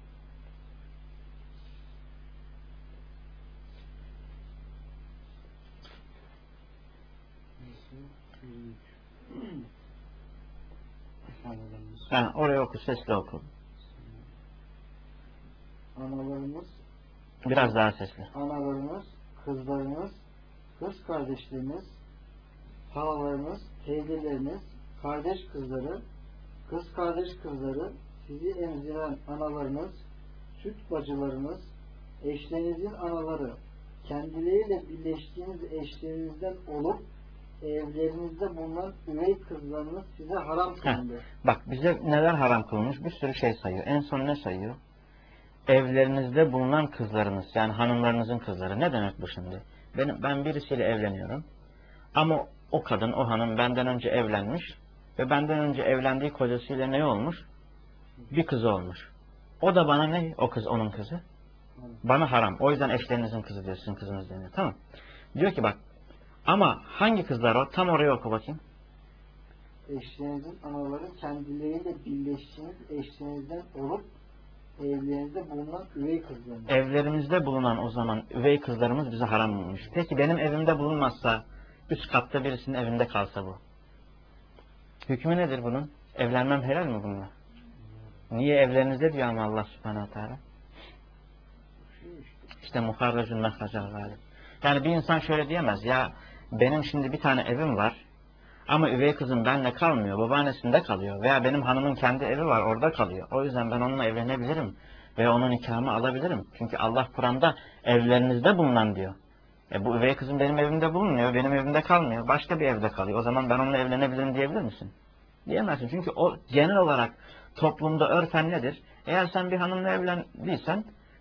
Ha, oraya oku, sesli oku. Analarımız, Biraz daha sesli. analarımız, kızlarımız, kız kardeşlerimiz, halalarımız, teyzelerimiz, kardeş kızları, kız kardeş kızları, sizi emziren analarınız, süt bacılarınız, eşlerinizin anaları, kendileriyle birleştiğiniz eşlerinizden olup evlerinizde bulunan üvey kızlarınız size haram kılındı. Bak bize neler haram kılınmış, bir sürü şey sayıyor. En son ne sayıyor? Evlerinizde bulunan kızlarınız, yani hanımlarınızın kızları. Ne demek bu şimdi? Ben, ben birisiyle evleniyorum ama o kadın, o hanım benden önce evlenmiş ve benden önce evlendiği kocasıyla ne olmuş? Bir kızı olmuş. O da bana ne? O kız onun kızı. Bana haram. O yüzden eşlerinizin kızı diyor, sizin kızınız deniyor. Tamam. Diyor ki bak, ama hangi kızlar o? Tam oraya oku bakayım. Eşlerinizin anaları kendileriyle birleştiğiniz eşlerinizden olup evlerinizde bulunan üvey kızlarınız. Evlerimizde bulunan o zaman üvey kızlarımız bize haram olmuş. Peki benim evimde bulunmazsa, üst katta birisinin evinde kalsa bu? Hükmü nedir bunun? Evlenmem helal mi bununla? Niye evlerinizde diyor ama Allah subhanahu teala? İşte muharracun mehracel galip. Yani bir insan şöyle diyemez ya, benim şimdi bir tane evim var ama üvey kızım benimle kalmıyor, babaannesinde kalıyor veya benim hanımın kendi evi var, orada kalıyor. O yüzden ben onunla evlenebilirim ve onun nikahımı alabilirim. Çünkü Allah Kur'an'da evlerinizde bulunan diyor. E bu üvey kızım benim evimde bulunmuyor, benim evimde kalmıyor, başka bir evde kalıyor. O zaman ben onunla evlenebilirim diyebilir misin? Diyemezsin. Çünkü o genel olarak toplumda örfen nedir? Eğer sen bir hanımla evlendiysen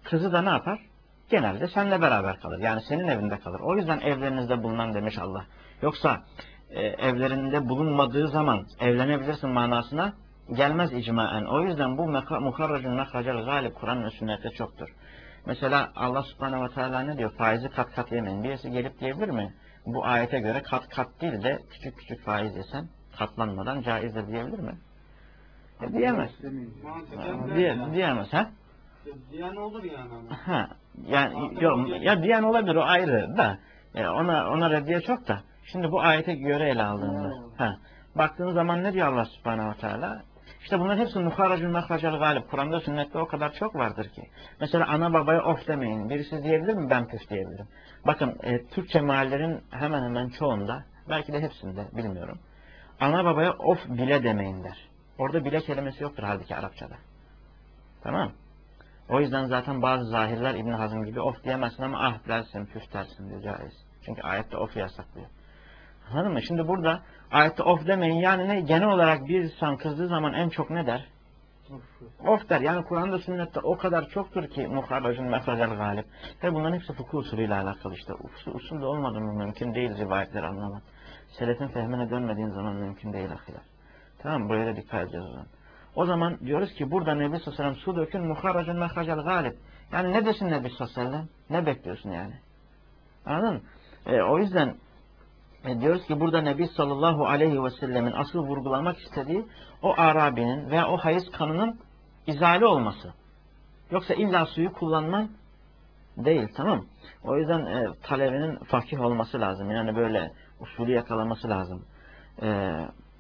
Kızı da ne yapar? Genelde seninle beraber kalır. Yani senin evinde kalır. O yüzden evlerinizde bulunan demiş Allah. Yoksa e, evlerinde bulunmadığı zaman evlenebilirsin manasına gelmez icmaen. O yüzden bu muharracun mehracal galip Kur'an ve sünnette çoktur. Mesela Allah subhanehu ve teala ne diyor? Faizi kat kat yemeyin. Birisi gelip diyebilir mi? Bu ayete göre kat kat değil de küçük küçük faiz yesen katlanmadan caizdir diyebilir mi? E, diyemez. Mantıken Diye, yani. diyemez ha? Diyen olur yani ama. Ha, yani Mantık yok, olabilir. ya diyen olabilir, o ayrı da e, ona ona reddiye çok da. Şimdi bu ayete göre ele aldığında ha, baktığın zaman ne diyor Allah subhanehu ve teala? İşte bunların hepsi muharracun mehracal galip. Kur'an'da sünnette o kadar çok vardır ki. Mesela ana babaya of demeyin. Birisi diyebilir mi? Ben püf diyebilirim. Bakın e, Türkçe meallerin hemen hemen çoğunda, belki de hepsinde bilmiyorum. Ana babaya of bile demeyin der. Orada bile kelimesi yoktur halbuki Arapçada. Tamam. O yüzden zaten bazı zahirler İbn Hazm gibi of diyemezsin ama ah dersin, püf dersin diye caiz. Çünkü ayette of yasaklıyor. Anladın mı? Şimdi burada ayette of demeyin, yani ne? Genel olarak bir insan kızdığı zaman en çok ne der? Of der. Yani Kur'an'da sünnette o kadar çoktur ki muharracun mehracal galip. Ve bunların hepsi fıkıh usulüyle alakalı işte. Usul, usul de olmadı mı mümkün değil rivayetleri anlamak. Selefin fehmine dönmediğin zaman mümkün değil ahiler. Tamam mı? Buraya da dikkat edeceğiz o zaman. O zaman diyoruz ki burada Nebi sallallahu aleyhi ve sellem su dökün muharracun mehracal galip. Yani ne desin Nebi sallallahu aleyhi ve sellem? Ne bekliyorsun yani? Anladın mı? E, o yüzden e, diyoruz ki burada Nebi sallallahu aleyhi ve sellemin asıl vurgulamak istediği o Arabi'nin veya o hayız kanının izale olması. Yoksa illa suyu kullanman değil, tamam. O yüzden e, talebinin fakih olması lazım. Yani böyle usulü yakalaması lazım. E,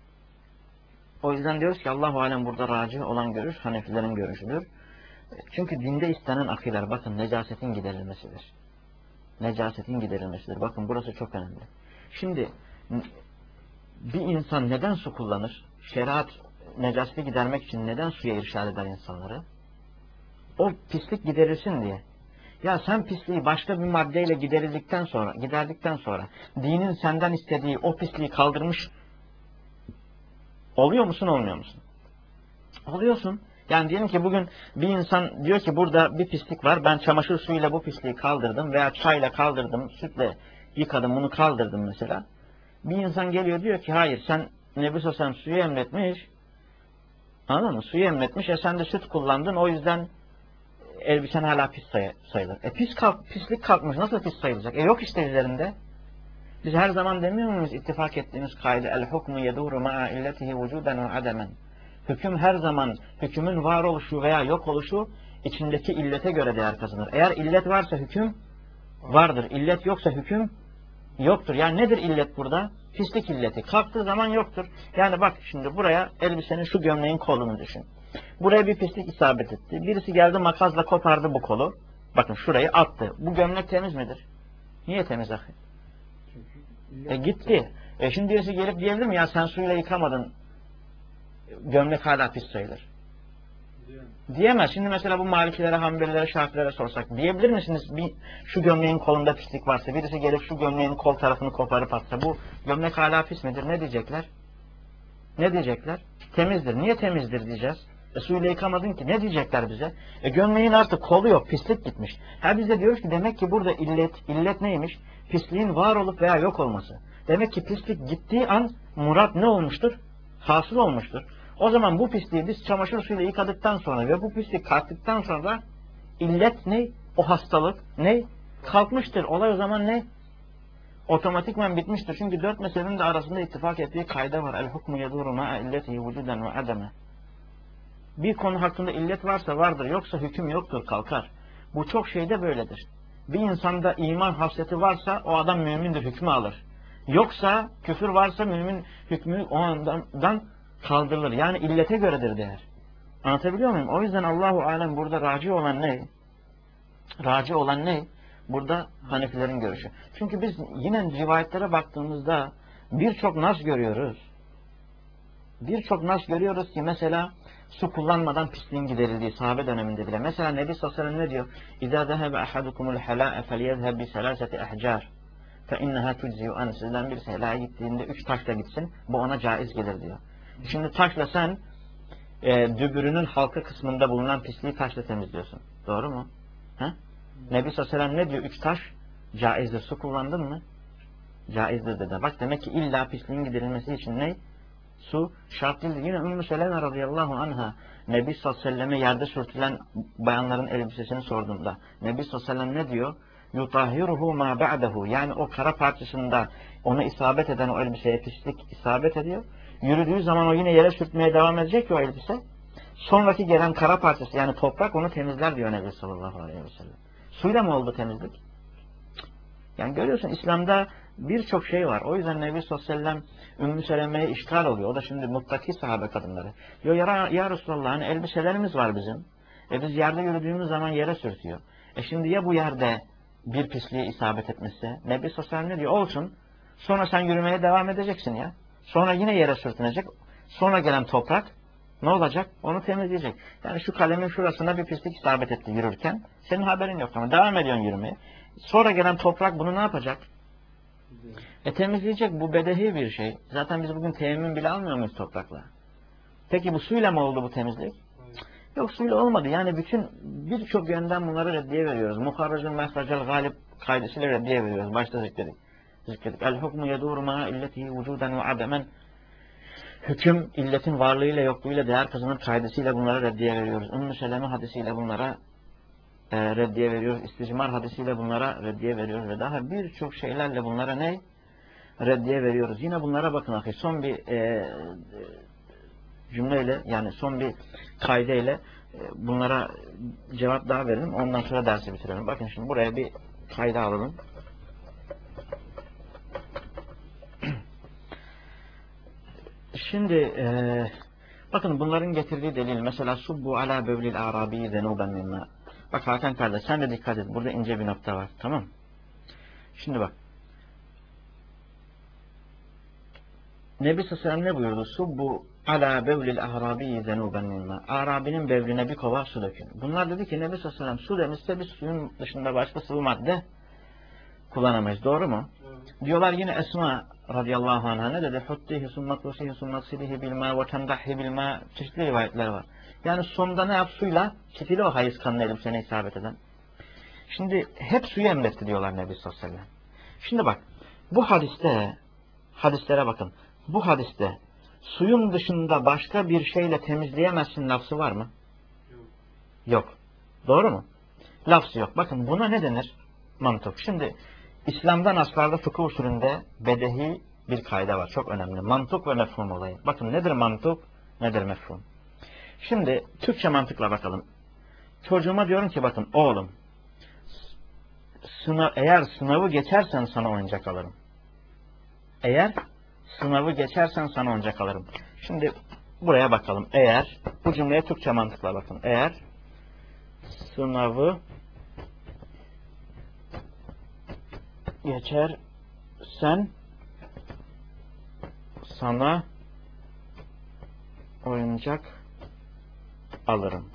o yüzden diyoruz ki Allahu alem burada raci olan görüş Hanefilerin görüşüdür. Çünkü dinde istenen akiler bakın necasetin giderilmesidir. Necasetin giderilmesidir. Bakın burası çok önemli. Şimdi bir insan neden su kullanır? Şeriat necaseti gidermek için neden suya irşad eder insanları? O pislik giderilsin diye. Ya sen pisliği başka bir maddeyle giderildikten sonra, giderdikten sonra dinin senden istediği o pisliği kaldırmış oluyor musun, olmuyor musun? Oluyorsun. Yani diyelim ki bugün bir insan diyor ki burada bir pislik var, ben çamaşır suyuyla bu pisliği kaldırdım veya çayla kaldırdım, sütle yıkadım, bunu kaldırdım mesela. Bir insan geliyor diyor ki hayır, sen Nebi sallallahu aleyhi ve sellem suyu emretmiş, anladın mı? Suyu emretmiş, e sen de süt kullandın, o yüzden elbisen hala pis say sayılır. E pis kalk, pislik kalkmış, nasıl pis sayılacak? E yok işte üzerinde. Biz her zaman demiyor muyuz ittifak ettiğimiz kaide el hukmu yeduru ma'a illetihi vücuden ve ademen. Hüküm her zaman, hükümün var oluşu veya yok oluşu içindeki illete göre değer kazanır. Eğer illet varsa hüküm vardır. İllet yoksa hüküm yoktur. Yani nedir illet burada? Pislik illeti. Kalktığı zaman yoktur. Yani bak şimdi buraya elbisenin şu gömleğin kolunu düşün. Buraya bir pislik isabet etti. Birisi geldi makasla kopardı bu kolu. Bakın şurayı attı. Bu gömlek temiz midir? Niye temiz ahi? E gitti. E şimdi birisi gelip diyebilir mi ya sen suyla yıkamadın, gömlek hala pis sayılır? Diyemez. Şimdi mesela bu Malikilere, Hanbelilere, Şafilere sorsak diyebilir misiniz bir şu gömleğin kolunda pislik varsa, birisi gelip şu gömleğin kol tarafını koparıp atsa bu gömlek hala pis midir? Ne diyecekler? Ne diyecekler? Temizdir. Niye temizdir diyeceğiz? E suyla yıkamadın ki. Ne diyecekler bize? E gömleğin artık kolu yok. Pislik gitmiş. Ha biz de diyoruz ki demek ki burada illet, illet neymiş? Pisliğin var olup veya yok olması. Demek ki pislik gittiği an murat ne olmuştur? Hasıl olmuştur. O zaman bu pisliği biz çamaşır suyuyla yıkadıktan sonra ve bu pislik kalktıktan sonra illet ne? O hastalık ne? Kalkmıştır. Olay o zaman ne? Otomatikman bitmiştir. Çünkü dört meselenin de arasında ittifak ettiği kayda var. El hukmu yeduru ma'a illetihi vücuden ve ademe. Bir konu hakkında illet varsa vardır. Yoksa hüküm yoktur, kalkar. Bu çok şeyde böyledir. Bir insanda iman hasreti varsa o adam mümindir, hükmü alır. Yoksa küfür varsa mümin hükmü o andan kaldırılır. Yani illete göredir değer. Anlatabiliyor muyum? O yüzden Allahu alem burada raci olan ne? Raci olan ne? Burada Hanefilerin görüşü. Çünkü biz yine rivayetlere baktığımızda birçok nas görüyoruz. Birçok nas görüyoruz ki mesela su kullanmadan pisliğin giderildiği sahabe döneminde bile. Mesela Nebi sallallahu aleyhi ve sellem ne diyor? İzâ zehebe ahadukumul helâe felyezheb bi selâseti ehcâr fe innehâ tujzi'u an. Sizden birisi helâye gittiğinde üç taşla gitsin. Bu ona caiz gelir diyor. Şimdi taşla sen e, dübürünün halka kısmında bulunan pisliği taşla temizliyorsun. Doğru mu? Ha? Nebi sallallahu aleyhi ve sellem ne diyor? Üç taş caizdir. Su kullandın mı? Caizdir dedi. Bak demek ki illa pisliğin giderilmesi için ne? Su şart değildir. Yine Ümmü Seleme radıyallahu anha Nebi sallallahu aleyhi ve selleme yerde sürtülen bayanların elbisesini sorduğunda Nebi sallallahu aleyhi ve sellem ne diyor? Yutahiruhu ma ba'dahu. Yani o kara parçasında ona isabet eden o elbiseye pislik isabet ediyor. Yürüdüğü zaman o yine yere sürtmeye devam edecek ki o elbise. Sonraki gelen kara parçası yani toprak onu temizler diyor Nebi sallallahu aleyhi ve sellem. Suyla mı oldu temizlik? Yani görüyorsun İslam'da birçok şey var. O yüzden Nebi sallallahu aleyhi ve sellem Ümmü Seleme'ye işgal oluyor. O da şimdi muttaki sahabe kadınları. Diyor ya, ya Resulallah hani elbiselerimiz var bizim. E biz yerde yürüdüğümüz zaman yere sürtüyor. E şimdi ya bu yerde bir pisliğe isabet etmişse? Nebi sallallahu aleyhi ve sellem ne diyor? Olsun. Sonra sen yürümeye devam edeceksin ya. Sonra yine yere sürtünecek. Sonra gelen toprak ne olacak? Onu temizleyecek. Yani şu kalemin şurasına bir pislik isabet etti yürürken. Senin haberin yok ama devam ediyorsun yürümeye. Sonra gelen toprak bunu ne yapacak? E temizleyecek. Bu bedehi bir şey. Zaten biz bugün teyemmüm bile almıyor muyuz toprakla? Peki bu suyla mı oldu bu temizlik? Yok suyla olmadı. Yani bütün birçok yönden bunları reddiye veriyoruz. Muharracın mehracel galip kaidesiyle reddiye veriyoruz. Başta zikredik. Zikredik. El hukmu yedûru ma illetihi vücuden ve ademen. Hüküm illetin varlığıyla yokluğuyla değer kazanır kaidesiyle bunlara reddiye veriyoruz. Ümmü Seleme hadisiyle bunlara e, reddiye veriyoruz. İsticmar hadisiyle bunlara reddiye veriyoruz. Ve daha birçok şeylerle bunlara ne? Reddiye veriyoruz. Yine bunlara bakın ahi. Son bir e, cümleyle yani son bir kaideyle e, bunlara cevap daha verelim. Ondan sonra dersi bitirelim. Bakın şimdi buraya bir kayda alalım. Şimdi e, bakın bunların getirdiği delil mesela subbu ala bevlil arabi zenuben mimma. Bak Hakan kardeş sen de dikkat et. Burada ince bir nokta var. Tamam. Şimdi bak. Nebi sallallahu aleyhi ve sellem ne buyurdu? Subbu ala bevlil arabi zenuben mimma. Arabinin bevline bir kova su dökün. Bunlar dedi ki Nebi sallallahu aleyhi ve sellem su demişse biz suyun dışında başka sıvı madde kullanamayız. Doğru mu? Evet. Diyorlar yine Esma radıyallahu anh'a ne dedi? Huttihi summat vesihi summat silihi bilma ve tendahhi bilma. Çeşitli rivayetler var. Yani sonda ne yap? Suyla çitili o hayız kanını elbisene isabet eden. Şimdi hep suyu emretti diyorlar Nebi sallallahu aleyhi ve sellem. Şimdi bak bu hadiste hadislere bakın. Bu hadiste suyun dışında başka bir şeyle temizleyemezsin lafzı var mı? Yok. Yok. Doğru mu? Lafzı yok. Bakın buna ne denir? Mantık. Şimdi İslam'dan aslarda fıkıh usulünde bedehi bir kaide var. Çok önemli. Mantık ve mefhum olayı. Bakın nedir mantık, nedir mefhum? Şimdi Türkçe mantıkla bakalım. Çocuğuma diyorum ki bakın oğlum sınav, eğer sınavı geçersen sana oyuncak alırım. Eğer sınavı geçersen sana oyuncak alırım. Şimdi buraya bakalım. Eğer bu cümleye Türkçe mantıkla bakın. Eğer sınavı geçersen sana oyuncak alırım.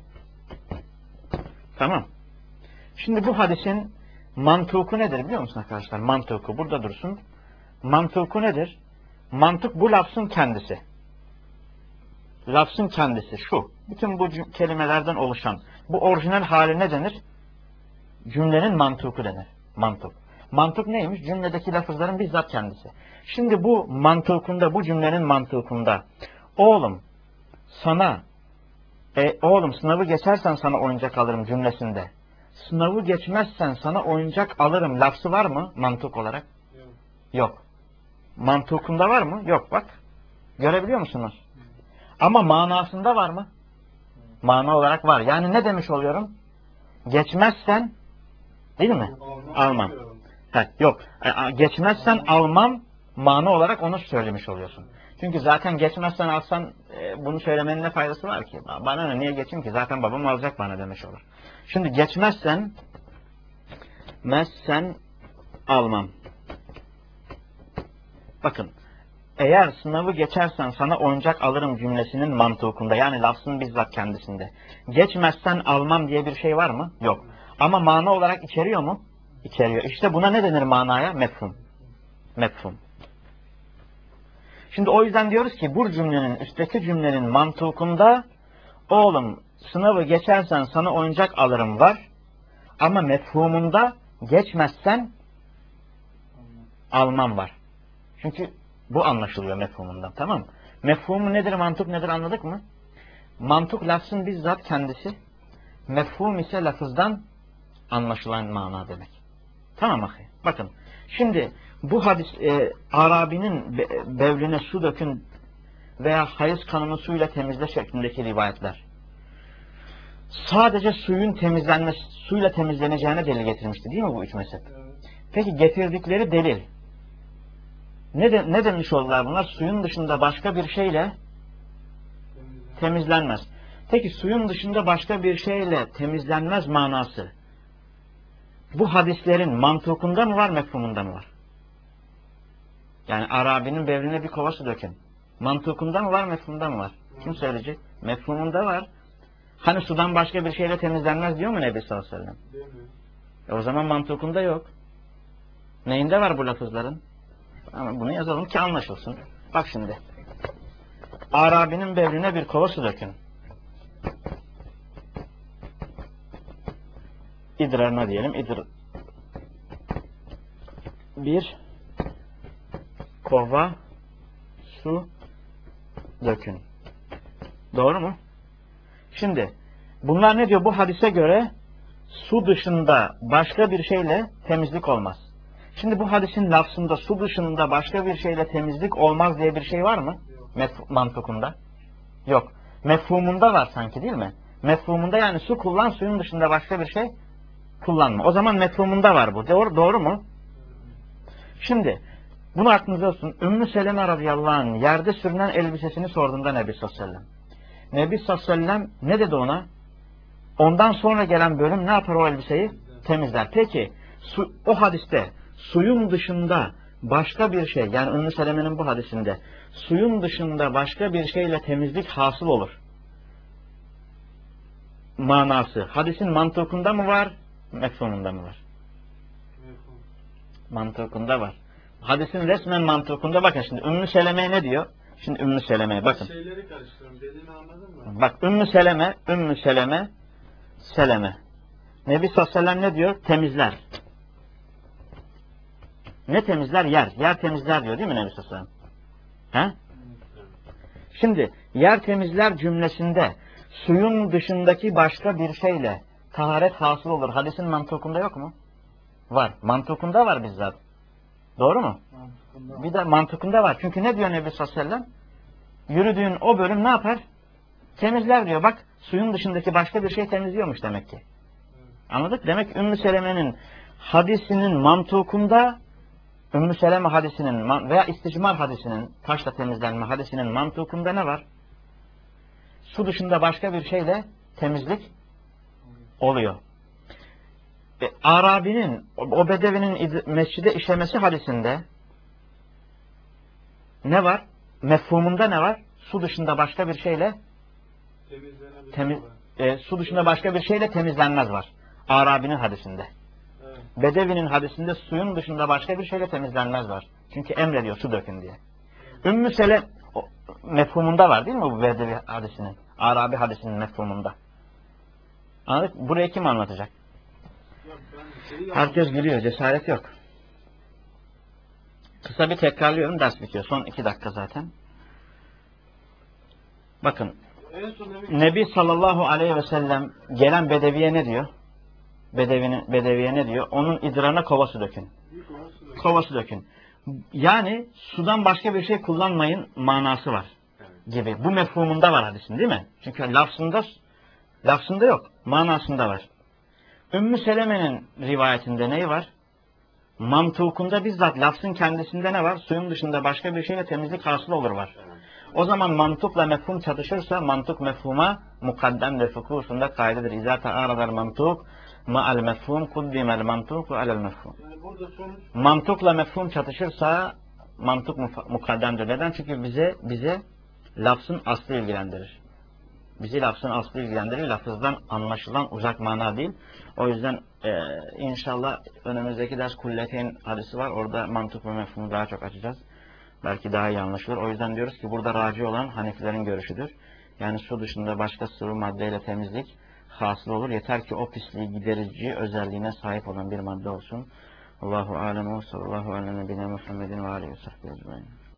Tamam. Şimdi bu hadisin mantıku nedir biliyor musun arkadaşlar? Mantıku burada dursun. Mantıku nedir? Mantık bu lafzın kendisi. Lafzın kendisi şu. Bütün bu kelimelerden oluşan bu orijinal hali ne denir? Cümlenin mantıku denir. Mantık. Mantık neymiş? Cümledeki lafızların bizzat kendisi. Şimdi bu mantıkunda, bu cümlenin mantıkunda oğlum sana e, oğlum sınavı geçersen sana oyuncak alırım cümlesinde. Sınavı geçmezsen sana oyuncak alırım lafzı var mı mantık olarak? Yok. Yok. Mantıkında var mı? Yok bak. Görebiliyor musunuz? Ama manasında var mı? Mana olarak var. Yani ne demiş oluyorum? Geçmezsen değil mi? Almam. Ha, yok. Geçmezsen almam mana olarak onu söylemiş oluyorsun. Çünkü zaten geçmezsen alsan e, bunu söylemenin ne faydası var ki? Bana ne? Niye geçeyim ki? Zaten babam alacak bana demiş olur. Şimdi geçmezsen mezsen almam. Bakın. Eğer sınavı geçersen sana oyuncak alırım cümlesinin mantıkında yani lafzın bizzat kendisinde. Geçmezsen almam diye bir şey var mı? Yok. Ama mana olarak içeriyor mu? İçeriyor. İşte buna ne denir manaya? Mefhum. Mefhum. Şimdi o yüzden diyoruz ki bu cümlenin, üstteki cümlenin mantıkında oğlum sınavı geçersen sana oyuncak alırım var. Ama mefhumunda geçmezsen alman var. Çünkü bu anlaşılıyor mefhumundan. Tamam mı? Mefhumu nedir, mantık nedir anladık mı? Mantık lafzın bizzat kendisi. Mefhum ise lafızdan anlaşılan mana demek. Tamam mı? Bakın. Şimdi bu hadis e, Arabi'nin be, bevline su dökün veya hayız kanını suyla temizle şeklindeki rivayetler. Sadece suyun temizlenmesi, suyla temizleneceğine delil getirmişti değil mi bu üç mezhep? Evet. Peki getirdikleri delil ne, de, ne demiş oldular bunlar? Suyun dışında başka bir şeyle Temizlen. temizlenmez. Peki suyun dışında başka bir şeyle temizlenmez manası bu hadislerin mantıkında mı var, mefhumunda mı var? Yani Arabi'nin bevrine bir kova su dökün. Mantıkında mı var, mefhumunda mı var? Kim söyleyecek? Mefhumunda var. Hani sudan başka bir şeyle temizlenmez diyor mu Nebi sallallahu aleyhi ve sellem? Demiyor. E o zaman mantıkında yok. Neyinde var bu lafızların? Ama bunu yazalım ki anlaşılsın. Bak şimdi. Arabi'nin bevrine bir kova su dökün. İdrarına diyelim. İdr bir kova su dökün. Doğru mu? Şimdi bunlar ne diyor? Bu hadise göre su dışında başka bir şeyle temizlik olmaz. Şimdi bu hadisin lafzında su dışında başka bir şeyle temizlik olmaz diye bir şey var mı? Mef- mantıkunda. Yok. Mefhumunda var sanki değil mi? Mefhumunda yani su kullan, suyun dışında başka bir şey kullanma. O zaman mefhumunda var bu. Doğru, doğru mu? Şimdi bunu aklınıza olsun. Ümmü Seleme radıyallahu anh yerde sürünen elbisesini sorduğunda Nebi sallallahu aleyhi ve sellem. Nebi sallallahu aleyhi ve sellem ne dedi ona? Ondan sonra gelen bölüm ne yapar o elbiseyi? Temizler. Peki su, o hadiste suyun dışında başka bir şey, yani Ümmü Seleme'nin bu hadisinde suyun dışında başka bir şeyle temizlik hasıl olur manası hadisin mantıkında mı var, mefhumunda mı var? Mefhum. Mantıkında var. Hadisin resmen mantıkında. Bakın şimdi Ümmü Seleme ne diyor? Şimdi Ümmü Seleme'ye bakın. Şeyleri karıştırıyorum. Dediğini anladın mı? Bak Ümmü Seleme, Ümmü Seleme, Seleme. Nebi sallallahu aleyhi ve sellem ne diyor? Temizler. Ne temizler? Yer. Yer temizler diyor değil mi Nebi sallallahu aleyhi ve sellem? He? Şimdi yer temizler cümlesinde suyun dışındaki başka bir şeyle taharet hasıl olur. Hadisin mantıkında yok mu? Var. Mantıkında var bizzat. Doğru mu? Mantıkında. Bir de mantıkında var. Çünkü ne diyor Nebi sallallahu aleyhi ve sellem? Yürüdüğün o bölüm ne yapar? Temizler diyor. Bak suyun dışındaki başka bir şey temizliyormuş demek ki. Anladık? Demek Ümmü Seleme'nin hadisinin mantıkunda Ümmü Seleme hadisinin veya isticmar hadisinin, taşla temizlenme hadisinin mantıkında ne var? Su dışında başka bir şeyle temizlik oluyor. E, Arabi'nin, o bedevinin mescide işlemesi hadisinde ne var? Mefhumunda ne var? Su dışında başka bir şeyle Temizlenebilir. temiz, e, su dışında başka bir şeyle temizlenmez var. Arabi'nin hadisinde. Evet. Bedevinin hadisinde suyun dışında başka bir şeyle temizlenmez var. Çünkü emrediyor su dökün diye. Ümmü Selem mefhumunda var değil mi bu Bedevi hadisinin? Arabi hadisinin mefhumunda. Anladık? Burayı kim anlatacak? Yok, ben şeyi Herkes gülüyor. Cesaret yok. Kısa bir tekrarlıyorum. Ders bitiyor. Son iki dakika zaten. Bakın. En son Nebi, Nebi sallallahu aleyhi ve sellem gelen bedeviye ne diyor? Bedevinin, bedeviye ne diyor? Onun idrarına kova su dökün. büyük olasılık. Kova su dökün. Yani sudan başka bir şey kullanmayın manası var. Evet. Gibi. Bu mefhumunda var hadisin değil mi? Çünkü lafzında, lafzında yok. Manasında var. Ümmü Seleme'nin rivayetinde neyi var? Mantukunda bizzat lafzın kendisinde ne var? Suyun dışında başka bir şeyle temizlik hasıl olur var. Evet. O zaman mantıkla mefhum çatışırsa mantık mefhuma mukaddemdir. Fıkıh usulünde kaidedir. İzâ te'âradar mantuk ma'al mefhum kuddimel mantuku alel mefhum. Yani burada sonuç Mantıkla mefhum çatışırsa mantık mukaddemdir. Neden? Çünkü bize bize lafzın aslı ilgilendirir. Bizi lafzın aslı ilgilendirir. Lafızdan anlaşılan uzak mana değil. O yüzden e, inşallah önümüzdeki ders Kulleteyn hadisi var. Orada mantık ve mefhumu daha çok açacağız. Belki daha iyi anlaşılır. O yüzden diyoruz ki burada raci olan Hanefilerin görüşüdür. Yani su dışında başka sıvı maddeyle temizlik hasıl olur. Yeter ki o pisliği giderici özelliğine sahip olan bir madde olsun. Allahu alem ve sallallahu aleyhi ve sellem Muhammedin ve aleyhi ve sahbihi ecmaîn.